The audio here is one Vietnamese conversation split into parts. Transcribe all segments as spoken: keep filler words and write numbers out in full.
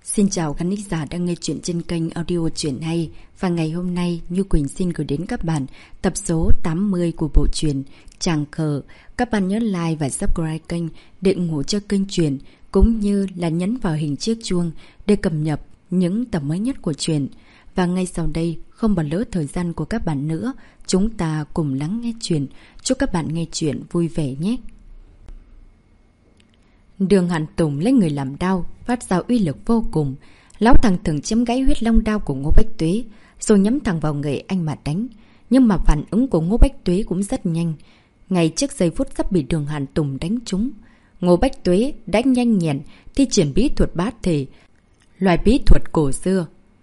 Xin chào khán giả đang nghe chuyện trên kênh audio Chuyện Hay. Và ngày hôm nay, Như Quỳnh xin gửi đến các bạn tập số tám mươi của bộ truyện Tràng Khờ. Các bạn nhớ like và subscribe kênh để ủng hộ cho kênh truyện, cũng như là nhấn vào hình chiếc chuông để cập nhật những tập mới nhất của truyện. Và ngay sau đây, không bỏ lỡ thời gian của các bạn nữa, chúng ta cùng lắng nghe truyện. Chúc các bạn nghe truyện vui vẻ nhé. Đường Hàn Tùng lấy người làm đao, phát ra uy lực vô cùng. Lão thằng thường chém gãy huyết long đao của Ngô Bách Tuế, rồi nhắm thẳng vào người anh mà đánh. Nhưng mà phản ứng của Ngô Bách Tuế cũng rất nhanh. Ngay trước giây phút sắp bị Đường Hàn Tùng đánh trúng, Ngô Bách Tuế đã nhanh nhẹn thi triển bí thuật bát thể, loại bí thuật cổ xưa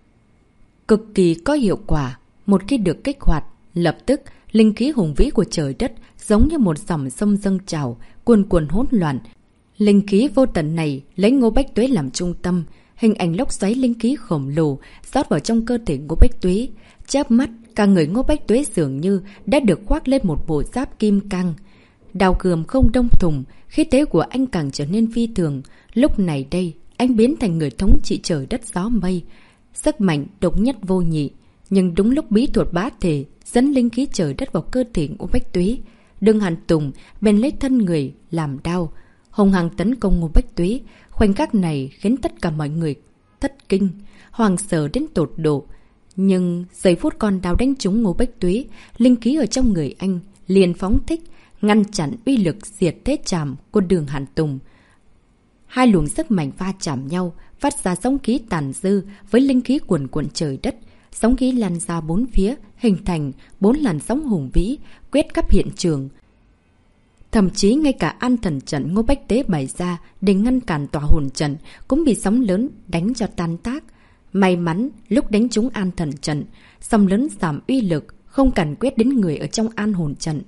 cực kỳ có hiệu quả. Một khi được kích hoạt, lập tức linh khí hùng vĩ của trời đất giống như một dòng sông dâng trào, cuồn cuộn hỗn loạn. Linh khí vô tận này lấy Ngô Bách Tuế làm trung tâm, hình ảnh lốc xoáy linh khí khổng lồ rót vào trong cơ thể Ngô Bách Tuế. Chớp mắt, cả người Ngô Bách Tuế dường như đã được khoác lên một bộ giáp kim cang. Đào cườm không đông thùng, khí thế của anh càng trở nên phi thường. Lúc này đây, anh biến thành người thống trị trời đất gió mây, sức mạnh độc nhất vô nhị. Nhưng đúng lúc bí thuật bá thể dẫn linh khí trời đất vào cơ thể Ngô Bách Tuế, Đường Hàn Tùng bèn lấy thân người làm đao, hùng hăng tấn công Ngô Bách Tuế. Khoảnh khắc này khiến tất cả mọi người thất kinh, hoàng sợ đến tột độ. Nhưng giây phút con đao đánh trúng Ngô Bách Tuế, linh khí ở trong người anh liền phóng thích, ngăn chặn uy lực diệt thế chạm của Đường Hàn Tùng. Hai luồng sức mạnh va chạm nhau, phát ra sóng khí tàn dư với linh khí cuồn cuộn trời đất. Sóng khí lan ra bốn phía, hình thành bốn làn sóng hùng vĩ, quét khắp hiện trường. Thậm chí ngay cả an thần trận Ngô Bách Tuế bày ra để ngăn cản tòa hồn trận cũng bị sóng lớn đánh cho tan tác. May mắn lúc đánh trúng an thần trận, sóng lớn giảm uy lực, không càn quét đến người ở trong an hồn trận.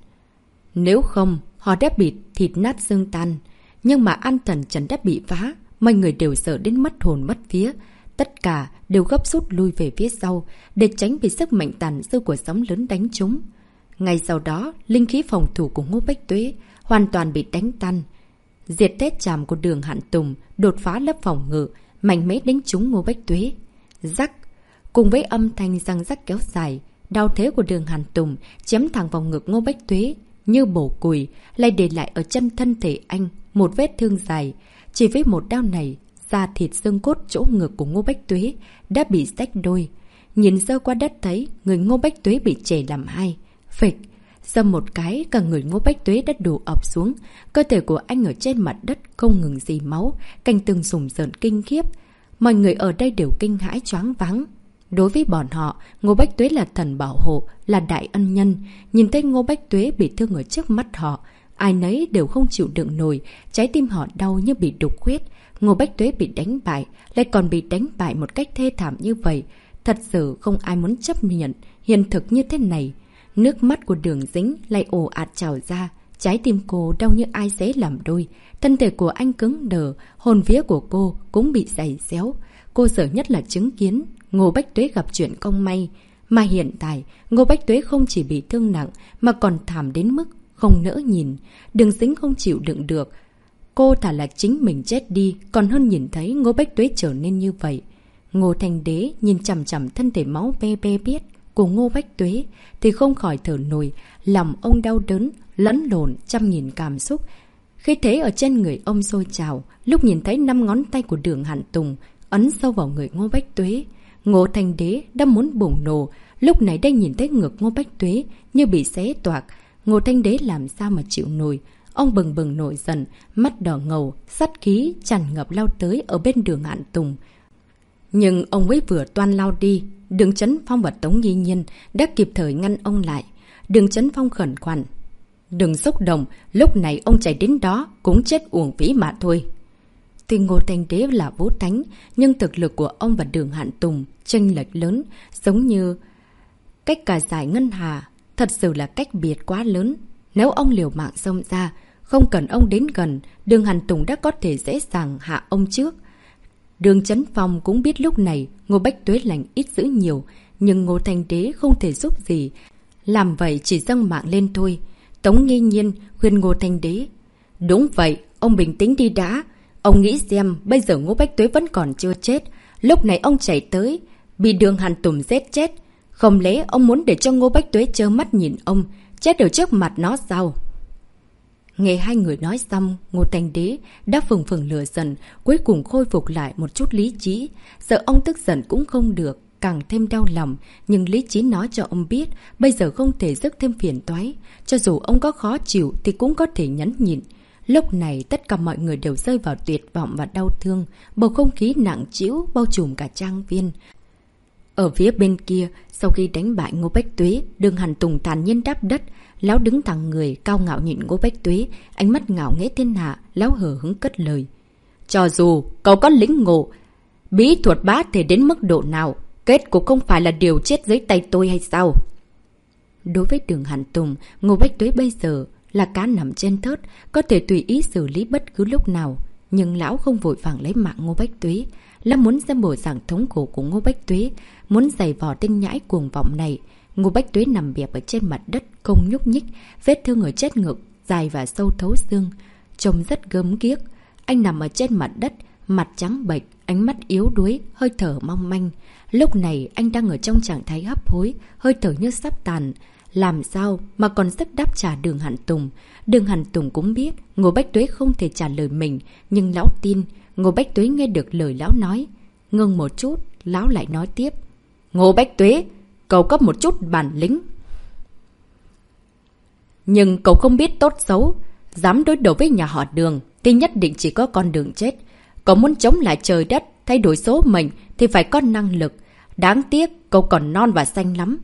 Nếu không, họ đã bị thịt nát xương tan. Nhưng mà an thần trận đã bị phá, mọi người đều sợ đến mất hồn mất vía. Tất cả đều gấp rút lui về phía sau để tránh bị sức mạnh tàn dư của sóng lớn đánh trúng. Ngay sau đó, linh khí phòng thủ của Ngô Bách Tuế hoàn toàn bị đánh tan. Diệt thế chàm của Đường Hàn Tùng đột phá lớp phòng ngự, mạnh mẽ đánh trúng Ngô Bách Tuế. Rắc! Cùng với âm thanh răng rắc kéo dài, đao thế của Đường Hàn Tùng chém thẳng vào ngực Ngô Bách Tuế như bổ củi, lại để lại ở chân thân thể anh một vết thương dài. Chỉ với một đao này, da thịt xương cốt chỗ ngực của Ngô Bách Tuế đã bị rách đôi. Nhìn sơ qua đất thấy người Ngô Bách Tuế bị chẻ làm hai. Phịch! Dâm một cái, cả người Ngô Bách Tuế đã đổ ập xuống. Cơ thể của anh ở trên mặt đất không ngừng dì máu, cảnh tường rùng rợn kinh khiếp. Mọi người ở đây đều kinh hãi choáng váng. Đối với bọn họ, Ngô Bách Tuế là thần bảo hộ, là đại ân nhân. Nhìn thấy Ngô Bách Tuế bị thương ở trước mắt họ, ai nấy đều không chịu đựng nổi, trái tim họ đau như bị đục huyết. Ngô Bách Tuế bị đánh bại, lại còn bị đánh bại một cách thê thảm như vậy. Thật sự không ai muốn chấp nhận hiện thực như thế này. Nước mắt của Đường Dĩnh lại ồ ạt trào ra, trái tim cô đau như ai xé làm đôi. Thân thể của anh cứng đờ, hồn vía của cô cũng bị giày xéo. Cô sợ nhất là chứng kiến Ngô Bách Tuế gặp chuyện không may. Mà hiện tại, Ngô Bách Tuế không chỉ bị thương nặng mà còn thảm đến mức không nỡ nhìn. Đường Dĩnh không chịu đựng được. Cô thà là chính mình chết đi, còn hơn nhìn thấy Ngô Bách Tuế trở nên như vậy. Ngô Thành Đế nhìn chằm chằm thân thể máu be be biết của Ngô Bách Tuế thì không khỏi thở nổi. Lòng ông đau đớn, lẫn lộn trăm nghìn cảm xúc. Khi thế ở trên người ông sôi trào, lúc nhìn thấy năm ngón tay của Đường Hàn Tùng ấn sâu vào người Ngô Bách Tuế, Ngô Thành Đế đã muốn bùng nổ. Lúc này đây nhìn thấy ngực Ngô Bách Tuế như bị xé toạc, Ngô Thành Đế làm sao mà chịu nổi. Ông bừng bừng nổi giận, mắt đỏ ngầu, sát khí tràn ngập lao tới ở bên Đường Hàn Tùng. Nhưng ông ấy vừa toan lao đi, Đường Chấn Phong và Tống Nghi Nhiên đã kịp thời ngăn ông lại. Đường Chấn Phong khẩn khoản: "Đừng xúc động, lúc này ông chạy đến đó cũng chết uổng phí mà thôi." Tuy Ngô Thành Đế là vũ thánh, nhưng thực lực của ông và Đường Hàn Tùng chênh lệch lớn, giống như cách cả giải ngân hà, thật sự là cách biệt quá lớn. Nếu ông liều mạng xông ra, không cần ông đến gần, Đường Hàn Tùng đã có thể dễ dàng hạ ông trước. Đường Chấn Phong cũng biết lúc này Ngô Bách Tuế lành ít dữ nhiều, nhưng Ngô Thành Đế không thể giúp gì. Làm vậy chỉ dâng mạng lên thôi. Tống Nghi Nhiên khuyên Ngô Thành Đế: "Đúng vậy, ông bình tĩnh đi đã. Ông nghĩ xem, bây giờ Ngô Bách Tuế vẫn còn chưa chết. Lúc này ông chạy tới, bị Đường Hàn Tùng giết chết. Không lẽ ông muốn để cho Ngô Bách Tuế trơ mắt nhìn ông chết ở trước mặt nó sao? Nghe hai người nói xong, Ngô Thanh Đế đã phừng phừng lửa giận, cuối cùng khôi phục lại một chút lý trí. Sợ ông tức giận cũng không được, càng thêm đau lòng. Nhưng lý trí nói cho ông biết, bây giờ không thể rước thêm phiền toái. Cho dù ông có khó chịu thì cũng có thể nhẫn nhịn. Lúc này tất cả mọi người đều rơi vào tuyệt vọng và đau thương. Bầu không khí nặng trĩu bao trùm cả trang viên. Ở phía bên kia, sau khi đánh bại Ngô Bách Tuế, Đường Hàn Tùng thản nhiên đáp đất. Lão đứng thẳng người, cao ngạo nhìn Ngô Bách Tuế, ánh mắt ngạo nghễ thiên hạ, lão hờ hứng cất lời. Cho dù cậu có lĩnh ngộ bí thuật bá thể đến mức độ nào, kết cục không phải là điều chết dưới tay tôi hay sao? Đối với Đường Hàn Tùng, Ngô Bách Tuế bây giờ là cá nằm trên thớt, có thể tùy ý xử lý bất cứ lúc nào. Nhưng lão không vội vàng lấy mạng Ngô Bách Tuế. Lão muốn xem bộ dạng thống khổ của Ngô Bách Tuế, muốn giày vò tên nhãi cuồng vọng này. Ngô Bách Tuế nằm bẹp ở trên mặt đất, không nhúc nhích, vết thương ở chết ngực, dài và sâu thấu xương. Trông rất gớm ghiếc. Anh nằm ở trên mặt đất, mặt trắng bệch, ánh mắt yếu đuối, hơi thở mong manh. Lúc này anh đang ở trong trạng thái hấp hối, hơi thở như sắp tàn. Làm sao mà còn sức đáp trả Đường Hàn Tùng? Đường Hàn Tùng cũng biết Ngô Bách Tuế không thể trả lời mình, nhưng lão tin. Ngô Bách Tuế nghe được lời lão nói. Ngưng một chút, lão lại nói tiếp. Ngô Bách Tuế, cậu có một chút bản lĩnh, nhưng cậu không biết tốt xấu. Dám đối đầu với nhà họ Đường thì nhất định chỉ có con đường chết. Cậu muốn chống lại trời đất, thay đổi số mệnh thì phải có năng lực. Đáng tiếc cậu còn non và xanh lắm.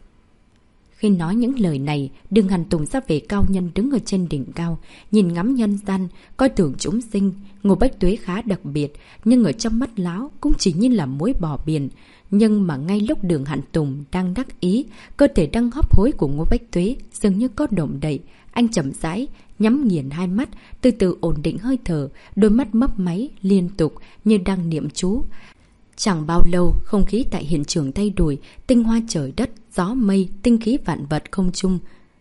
Khi nói những lời này, Đường Hàn Tùng ra về cao nhân đứng ở trên đỉnh cao, nhìn ngắm nhân gian, coi thường chúng sinh. Ngô Bách Tuế khá đặc biệt, nhưng ở trong mắt lão cũng chỉ như là muối bỏ biển. Nhưng mà ngay lúc Đường Hàn Tùng đang đắc ý, cơ thể đang hấp hối của Ngô Bách Tuế dường như có động đậy. Anh chậm rãi, nhắm nghiền hai mắt, từ từ ổn định hơi thở, đôi mắt mấp máy, liên tục như đang niệm chú. Chẳng bao lâu, không khí tại hiện trường thay đổi, tinh hoa trời đất, gió mây, tinh khí vạn vật không chung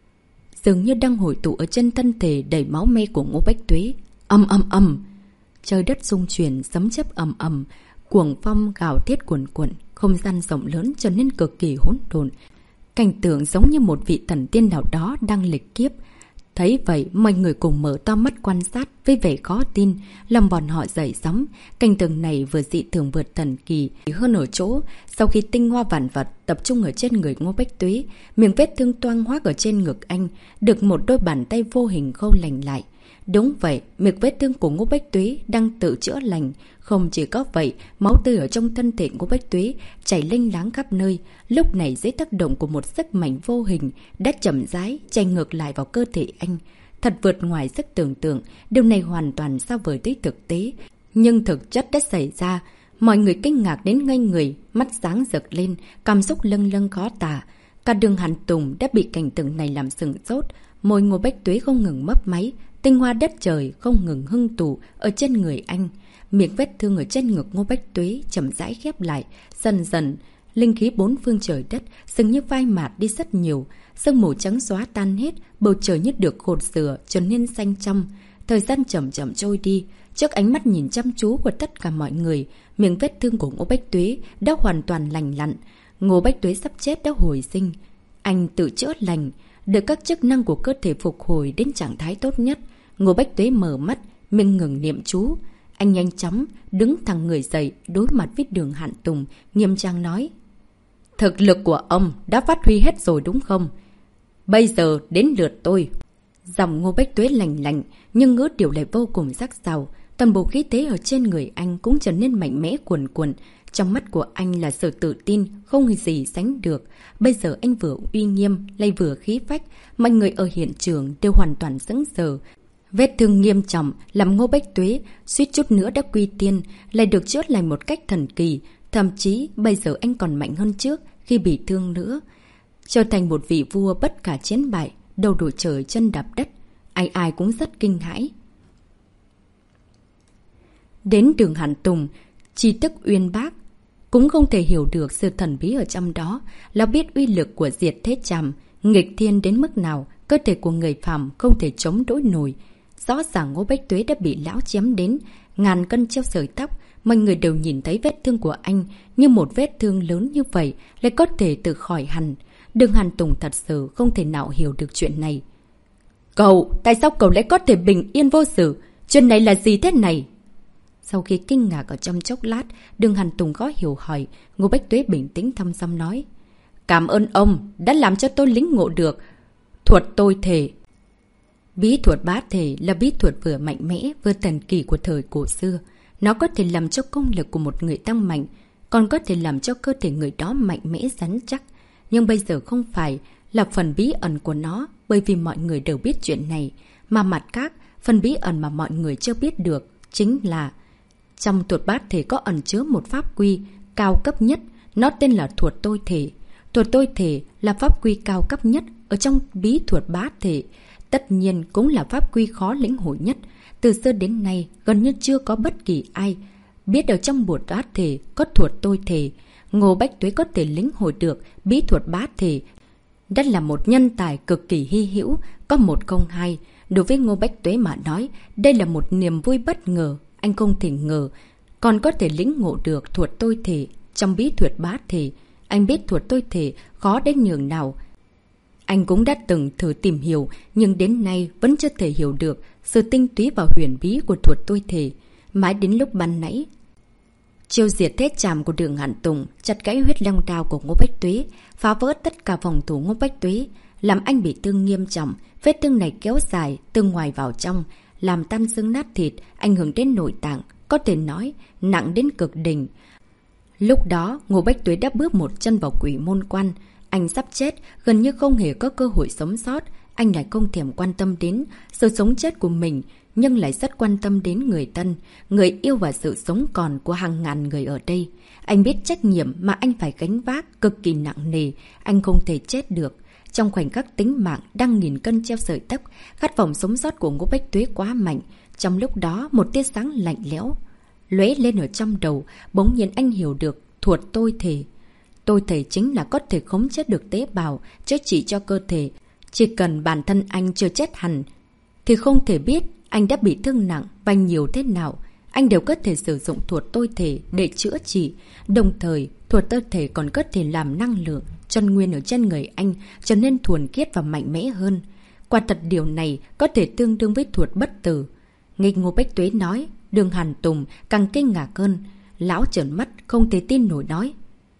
dường như đang hội tụ ở chân thân thể đầy máu me của Ngô Bách Tuế. Ầm ầm ầm, trời đất rung chuyển, sấm chớp ầm ầm, cuồng phong gào thét cuồn cuộn, không gian rộng lớn trở nên cực kỳ hỗn độn. Cảnh tượng giống như một vị thần tiên nào đó đang lịch kiếp. Thấy vậy, mọi người cùng mở to mắt quan sát với vẻ khó tin, lòng bọn họ dậy sóng. Cảnh tượng này vừa dị thường vượt thần kỳ hơn ở chỗ, sau khi tinh hoa vạn vật tập trung ở trên người Ngô Bách Tuế, miệng vết thương toang hoác ở trên ngực anh được một đôi bàn tay vô hình khâu lành lại. Đúng vậy, miệng vết thương của Ngô Bách Tuế đang tự chữa lành. Không chỉ có vậy, máu tươi ở trong thân thể Ngô Bách Tuế chảy lênh láng khắp nơi. Lúc này dưới tác động của một sức mạnh vô hình đã chậm rãi chảy ngược lại vào cơ thể anh. Thật vượt ngoài sức tưởng tượng, điều này hoàn toàn xa vời tới thực tế. Nhưng thực chất đã xảy ra. Mọi người kinh ngạc đến ngây người, mắt sáng rực lên, cảm xúc lâng lâng khó tả. Cả Đường Hàn Tùng đã bị cảnh tượng này làm sừng sốt. Môi Ngô Bách Tuế không ngừng mấp máy, tinh hoa đất trời không ngừng hưng tụ ở trên người anh. Miệng vết thương ở trên ngực Ngô Bách Tuế chậm rãi khép lại, dần dần linh khí bốn phương trời đất dường như phai mạt đi rất nhiều. Sương mù trắng xóa tan hết, bầu trời như được gột rửa trở nên xanh trong. Thời gian chậm chậm trôi đi, trước ánh mắt nhìn chăm chú của tất cả mọi người, miệng vết thương của Ngô Bách Tuế đã hoàn toàn lành lặn. Ngô Bách Tuế sắp chết đã hồi sinh. Anh tự chữa lành, được các chức năng của cơ thể phục hồi đến trạng thái tốt nhất. Ngô Bách Tuế mở mắt, miệng ngừng niệm chú. Anh nhanh chóng đứng thẳng người dậy, đối mặt với Đường Hàn Tùng, nghiêm trang nói. Thực lực của ông đã phát huy hết rồi đúng không? Bây giờ đến lượt tôi. Giọng Ngô Bách Tuế lành lạnh, nhưng ngữ điệu lại vô cùng sắc sảo. Toàn bộ khí thế ở trên người anh cũng trở nên mạnh mẽ cuồn cuộn. Trong mắt của anh là sự tự tin, không gì sánh được. Bây giờ anh vừa uy nghiêm, lại vừa khí phách. Mọi người ở hiện trường đều hoàn toàn sững sờ. Vết thương nghiêm trọng làm Ngô Bách Tuế suýt chút nữa đã quy tiên, lại được chữa lành một cách thần kỳ. Thậm chí bây giờ anh còn mạnh hơn trước khi bị thương nữa. Trở thành một vị vua bất khả chiến bại, đầu đội trời chân đạp đất. Ai ai cũng rất kinh hãi. Đến Đường Hàn Tùng, tri thức uyên bác, cũng không thể hiểu được sự thần bí ở trong đó. Lão biết uy lực của diệt thế trảm nghịch thiên đến mức nào, cơ thể của người phàm không thể chống đối nổi. Rõ ràng Ngô Bách Tuế đã bị lão chém đến ngàn cân treo sợi tóc, mọi người đều nhìn thấy vết thương của anh, nhưng một vết thương lớn như vậy lại có thể tự khỏi hẳn. Đường Hàn Tùng thật sự không thể nào hiểu được chuyện này. Cậu, tại sao cậu lại có thể bình yên vô sự? Chuyện này là gì thế này? Sau khi kinh ngạc ở trong chốc lát, Đường Hàn Tùng khó hiểu hỏi. Ngô Bách Tuế bình tĩnh thăm dăm nói. Cảm ơn ông đã làm cho tôi lĩnh ngộ được thuật tôi thể. Bí thuật bá thể là bí thuật vừa mạnh mẽ vừa thần kỳ của thời cổ xưa. Nó có thể làm cho công lực của một người tăng mạnh, còn có thể làm cho cơ thể người đó mạnh mẽ rắn chắc. Nhưng bây giờ không phải là phần bí ẩn của nó, bởi vì mọi người đều biết chuyện này. Mà mặt khác, phần bí ẩn mà mọi người chưa biết được chính là trong thuật bát thể có ẩn chứa một pháp quy cao cấp nhất, nó tên là thuật tôi thể. Thuật tôi thể là pháp quy cao cấp nhất ở trong bí thuật bát thể, tất nhiên cũng là pháp quy khó lĩnh hội nhất. Từ xưa đến nay, gần như chưa có bất kỳ ai biết ở trong bột bát thể có thuật tôi thể. Ngô Bách Tuế có thể lĩnh hội được bí thuật bát thể. Đó là một nhân tài cực kỳ hy hữu, có một không hai. Đối với Ngô Bách Tuế mà nói, đây là một niềm vui bất ngờ. Anh không thể ngờ, còn có thể lĩnh ngộ được thuật tôi thể trong bí thuật bát thể. Anh biết thuật tôi thể khó đến nhường nào. Anh cũng đã từng thử tìm hiểu, nhưng đến nay vẫn chưa thể hiểu được sự tinh túy và huyền bí của thuật tôi thể. Mãi đến lúc ban nãy, chiêu diệt thế chàm của Đường Hàn Tùng chặt gãy huyết long đao của Ngô Bách Tuế, phá vỡ tất cả phòng thủ Ngô Bách Tuế, làm anh bị thương nghiêm trọng. Vết thương này kéo dài từ ngoài vào trong, làm tan xương nát thịt, ảnh hưởng đến nội tạng, có thể nói nặng đến cực đỉnh. Lúc đó, Ngô Bách Tuế đã bước một chân vào quỷ môn quan. Anh sắp chết, gần như không hề có cơ hội sống sót. Anh lại không thèm quan tâm đến sự sống chết của mình, nhưng lại rất quan tâm đến người thân, người yêu và sự sống còn của hàng ngàn người ở đây. Anh biết trách nhiệm mà anh phải gánh vác cực kỳ nặng nề, anh không thể chết được. Trong khoảnh khắc tính mạng đang nghìn cân treo sợi tóc, khát vọng sống sót của Ngô Bách Tuế quá mạnh. Trong lúc đó, một tia sáng lạnh lẽo lóe lên ở trong đầu, bỗng nhiên anh hiểu được thuật tôi thể. Tôi thể chính là có thể khống chế được tế bào, chữa trị cho cơ thể. Chỉ cần bản thân anh chưa chết hẳn, thì không thể biết anh đã bị thương nặng và nhiều thế nào. Anh đều có thể sử dụng thuật tôi thể để chữa trị. Đồng thời, thuật tôi thể còn có thể làm năng lượng, chân nguyên ở trên người anh trở nên thuần khiết và mạnh mẽ hơn. Quả thật điều này có thể tương đương với thuật bất tử. Nghe Ngô Bách Tuế nói, Đường Hàn Tùng càng kinh ngạc hơn. Lão trợn mắt không thể tin nổi nói.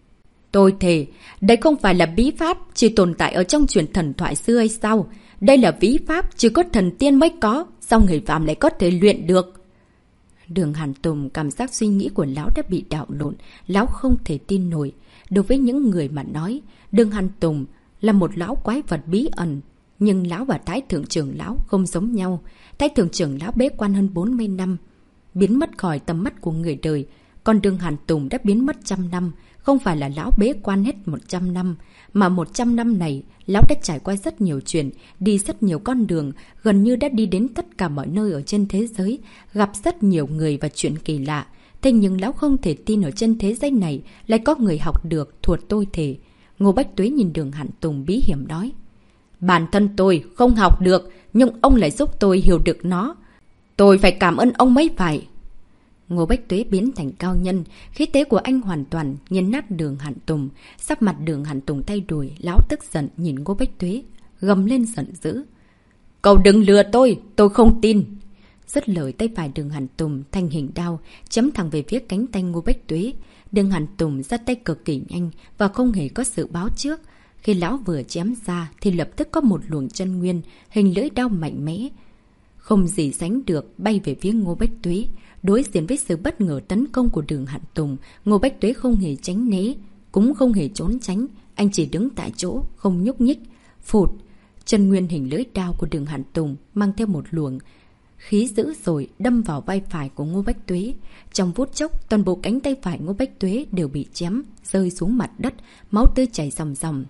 Tôi thề, đây không phải là bí pháp chỉ tồn tại ở trong truyền thần thoại xưa hay sao? Đây là bí pháp chỉ có thần tiên mới có, sao người phàm lại có thể luyện được? Đường Hàn Tùng cảm giác suy nghĩ của lão đã bị đảo lộn, lão không thể tin nổi. Đối với những người mà nói, Đường Hàn Tùng là một lão quái vật bí ẩn. Nhưng lão và Thái Thượng Trưởng lão không giống nhau. Thái Thượng Trưởng lão bế quan hơn bốn mươi năm, biến mất khỏi tầm mắt của người đời. Còn Đường Hàn Tùng đã biến mất trăm năm. Không phải là lão bế quan hết một trăm năm, mà một trăm năm này, lão đã trải qua rất nhiều chuyện, đi rất nhiều con đường, gần như đã đi đến tất cả mọi nơi ở trên thế giới, gặp rất nhiều người và chuyện kỳ lạ. Thế nhưng lão không thể tin ở trên thế giới này lại có người học được thuật tôi thể. Ngô Bách Tuế nhìn Đường Hàn Tùng bí hiểm nói. Bản thân tôi không học được, nhưng ông lại giúp tôi hiểu được nó. Tôi phải cảm ơn ông mới phải. Ngô Bách Tuế biến thành cao nhân, khí thế của anh hoàn toàn nghiền nát Đường Hàn Tùng. Sắc mặt Đường Hàn Tùng thay đổi, lão tức giận nhìn Ngô Bách Tuế, gầm lên giận dữ. Cậu đừng lừa tôi, tôi không tin. Dứt lời, tay phải Đường Hàn Tùng thành hình đao, chém thẳng về phía cánh tay Ngô Bách Tuế. Đường Hàn Tùng ra tay cực kỳ nhanh và không hề có sự báo trước. Khi lão vừa chém ra thì lập tức có một luồng chân nguyên, hình lưỡi đao mạnh mẽ, không gì sánh được bay về phía Ngô Bách Tuế. Đối diện với sự bất ngờ tấn công của Đường Hàn Tùng, Ngô Bách Tuế không hề tránh né, cũng không hề trốn tránh. Anh chỉ đứng tại chỗ, không nhúc nhích. Phụt! Chân nguyên hình lưỡi đao của Đường Hàn Tùng mang theo một luồng khí dữ dội đâm vào vai phải của Ngô Bách Tuế. Trong phút chốc, toàn bộ cánh tay phải Ngô Bách Tuế đều bị chém, rơi xuống mặt đất, máu tươi chảy ròng ròng.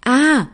À!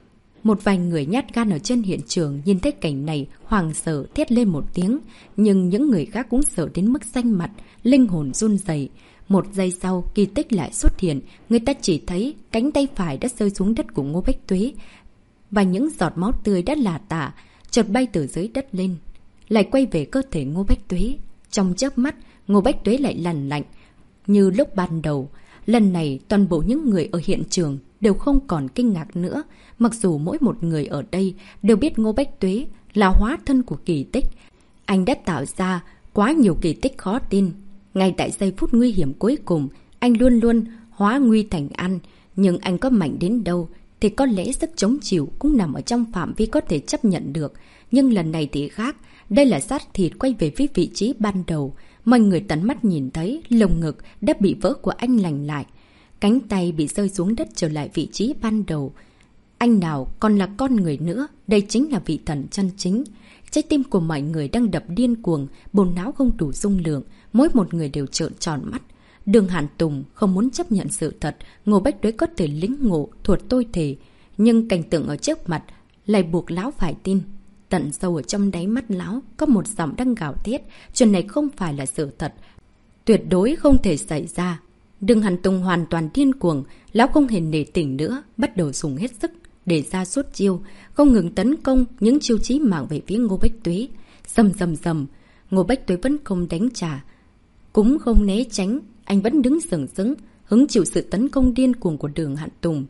Một vài người nhát gan ở trên hiện trường nhìn thấy cảnh này hoảng sợ thét lên một tiếng, nhưng những người khác cũng sợ đến mức xanh mặt, linh hồn run rẩy. Một giây sau, kỳ tích lại xuất hiện, người ta chỉ thấy cánh tay phải đã rơi xuống đất của Ngô Bách Tuế và những giọt máu tươi đã lả tả, chợt bay từ dưới đất lên, lại quay về cơ thể Ngô Bách Tuế. Trong chớp mắt, Ngô Bách Tuế lại lằn lạnh như lúc ban đầu. Lần này toàn bộ những người ở hiện trường đều không còn kinh ngạc nữa. Mặc dù mỗi một người ở đây đều biết Ngô Bách Tuế là hóa thân của kỳ tích. Anh đã tạo ra quá nhiều kỳ tích khó tin. Ngay tại giây phút nguy hiểm cuối cùng, anh luôn luôn hóa nguy thành an. Nhưng anh có mạnh đến đâu thì có lẽ sức chống chịu cũng nằm ở trong phạm vi có thể chấp nhận được. Nhưng lần này thì khác. Đây là xác thịt quay về phía vị trí ban đầu. Mọi người tận mắt nhìn thấy lồng ngực đã bị vỡ của anh lành lại. Cánh tay bị rơi xuống đất trở lại vị trí ban đầu. Anh nào còn là con người nữa, đây chính là vị thần chân chính. Trái tim của mọi người đang đập điên cuồng, bồn não không đủ dung lượng, mỗi một người đều trợn tròn mắt. Đường Hàn Tùng không muốn chấp nhận sự thật, Ngô Bách Tuế có thể lính ngộ, thuật tôi thể. Nhưng cảnh tượng ở trước mặt lại buộc lão phải tin. Tận sâu ở trong đáy mắt lão có một giọng đang gào thét, chuyện này không phải là sự thật. Tuyệt đối không thể xảy ra. Đường Hàn Tùng hoàn toàn điên cuồng, lão không hề nể tình nữa, bắt đầu dùng hết sức để ra suốt chiêu, không ngừng tấn công những chiêu chí mạng về phía Ngô Bách Tuế. Rầm rầm rầm, Ngô Bách Tuế vẫn không đánh trả, cũng không né tránh, anh vẫn đứng sừng sững, hứng chịu sự tấn công điên cuồng của Đường Hàn Tùng.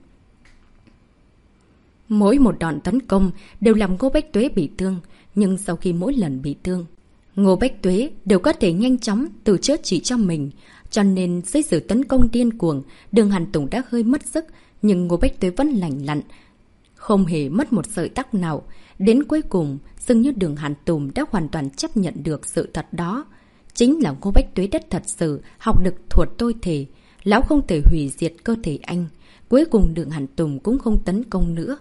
Mỗi một đòn tấn công đều làm Ngô Bách Tuế bị thương, nhưng sau khi mỗi lần bị thương, Ngô Bách Tuế đều có thể nhanh chóng tự chữa trị cho mình. Cho nên dưới sự tấn công điên cuồng, Đường Hàn Tùng đã hơi mất sức, nhưng Ngô Bách Tuế vẫn lành lặn, không hề mất một sợi tóc nào. Đến cuối cùng, dường như Đường Hàn Tùng đã hoàn toàn chấp nhận được sự thật đó. Chính là Ngô Bách Tuế đã thật sự học được thuật tôi thể. Lão không thể hủy diệt cơ thể anh. Cuối cùng Đường Hàn Tùng cũng không tấn công nữa.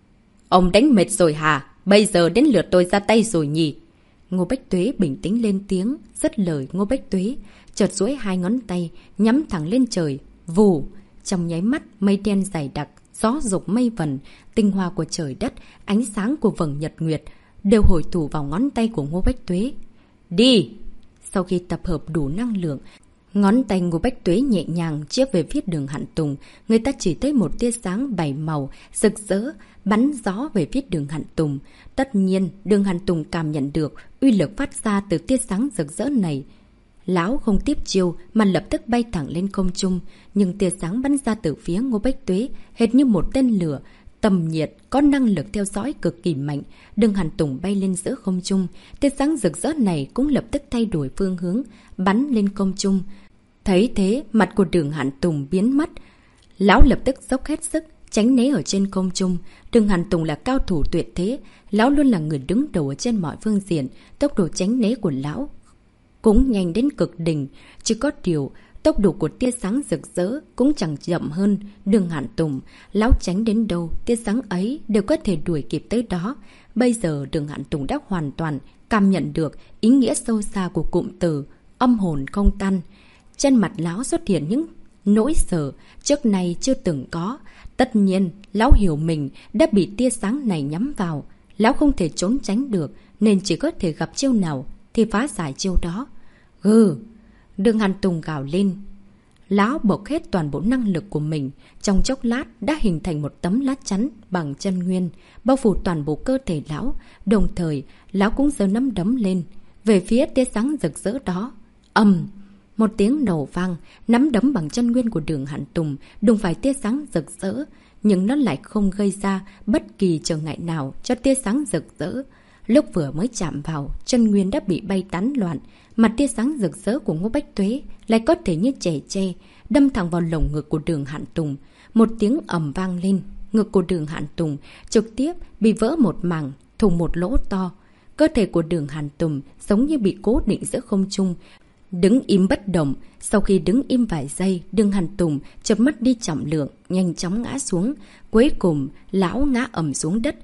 Ông đánh mệt rồi hả? Bây giờ đến lượt tôi ra tay rồi nhỉ? Ngô Bách Tuế bình tĩnh lên tiếng. Dứt lời Ngô Bách Tuế chợt duỗi hai ngón tay nhắm thẳng lên trời. Vù! Trong nháy mắt mây đen dày đặc, gió dục mây vần, tinh hoa của trời đất, ánh sáng của vầng nhật nguyệt đều hội tụ vào ngón tay của Ngô Bách Tuế. Đi! Sau khi tập hợp đủ năng lượng, ngón tay Ngô Bách Tuế nhẹ nhàng chia về phía Đường Hàn Tùng. Người ta chỉ thấy một tia sáng bảy màu rực rỡ bắn gió về phía Đường Hàn Tùng. Tất nhiên Đường Hàn Tùng cảm nhận được uy lực phát ra từ tia sáng rực rỡ này. Lão không tiếp chiêu mà lập tức bay thẳng lên không trung, nhưng tia sáng bắn ra từ phía Ngô Bách Tuế hệt như một tên lửa tầm nhiệt có năng lực theo dõi cực kỳ mạnh. Đường Hàn Tùng bay lên giữa không trung, tia sáng rực rỡ này cũng lập tức thay đổi phương hướng, bắn lên không trung. Thấy thế, mặt của Đường Hàn Tùng biến mất. Lão lập tức dốc hết sức tránh né ở trên không trung. Đường Hàn Tùng là cao thủ tuyệt thế, lão luôn là người đứng đầu ở trên mọi phương diện. Tốc độ tránh né của lão cũng nhanh đến cực đỉnh, chỉ có điều tốc độ của tia sáng rực rỡ cũng chẳng chậm hơn Đường Hàn Tùng. Lão tránh đến đâu, tia sáng ấy đều có thể đuổi kịp tới đó. Bây giờ Đường Hàn Tùng đã hoàn toàn cảm nhận được ý nghĩa sâu xa của cụm từ âm hồn không tan. Trên mặt lão xuất hiện những nỗi sợ trước nay chưa từng có. Tất nhiên, lão hiểu mình đã bị tia sáng này nhắm vào. Lão không thể trốn tránh được, nên chỉ có thể gặp chiêu nào thì phá giải chiêu đó. Gừ! Đường Hàn Tùng gào lên. Lão bộc hết toàn bộ năng lực của mình. Trong chốc lát đã hình thành một tấm lá chắn bằng chân nguyên, bao phủ toàn bộ cơ thể lão. Đồng thời, lão cũng giơ nắm đấm lên về phía tia sáng rực rỡ đó. Ầm! Một tiếng nổ vang, nắm đấm bằng chân nguyên của Đường Hàn Tùng đụng phải tia sáng rực rỡ, nhưng nó lại không gây ra bất kỳ trở ngại nào cho tia sáng rực rỡ. Lúc vừa mới chạm vào, chân nguyên đã bị bay tán loạn, mặt tia sáng rực rỡ của Ngô Bách Tuế lại có thể như chẻ tre, đâm thẳng vào lồng ngực của Đường Hàn Tùng. Một tiếng ầm vang lên, ngực của Đường Hàn Tùng trực tiếp bị vỡ một mảng, thủng một lỗ to. Cơ thể của Đường Hàn Tùng giống như bị cố định giữa không trung, đứng im bất động. Sau khi đứng im vài giây, Đường Hàn Tùng chợt mất đi trọng lượng, nhanh chóng ngã xuống. Cuối cùng, lão ngã ầm xuống đất,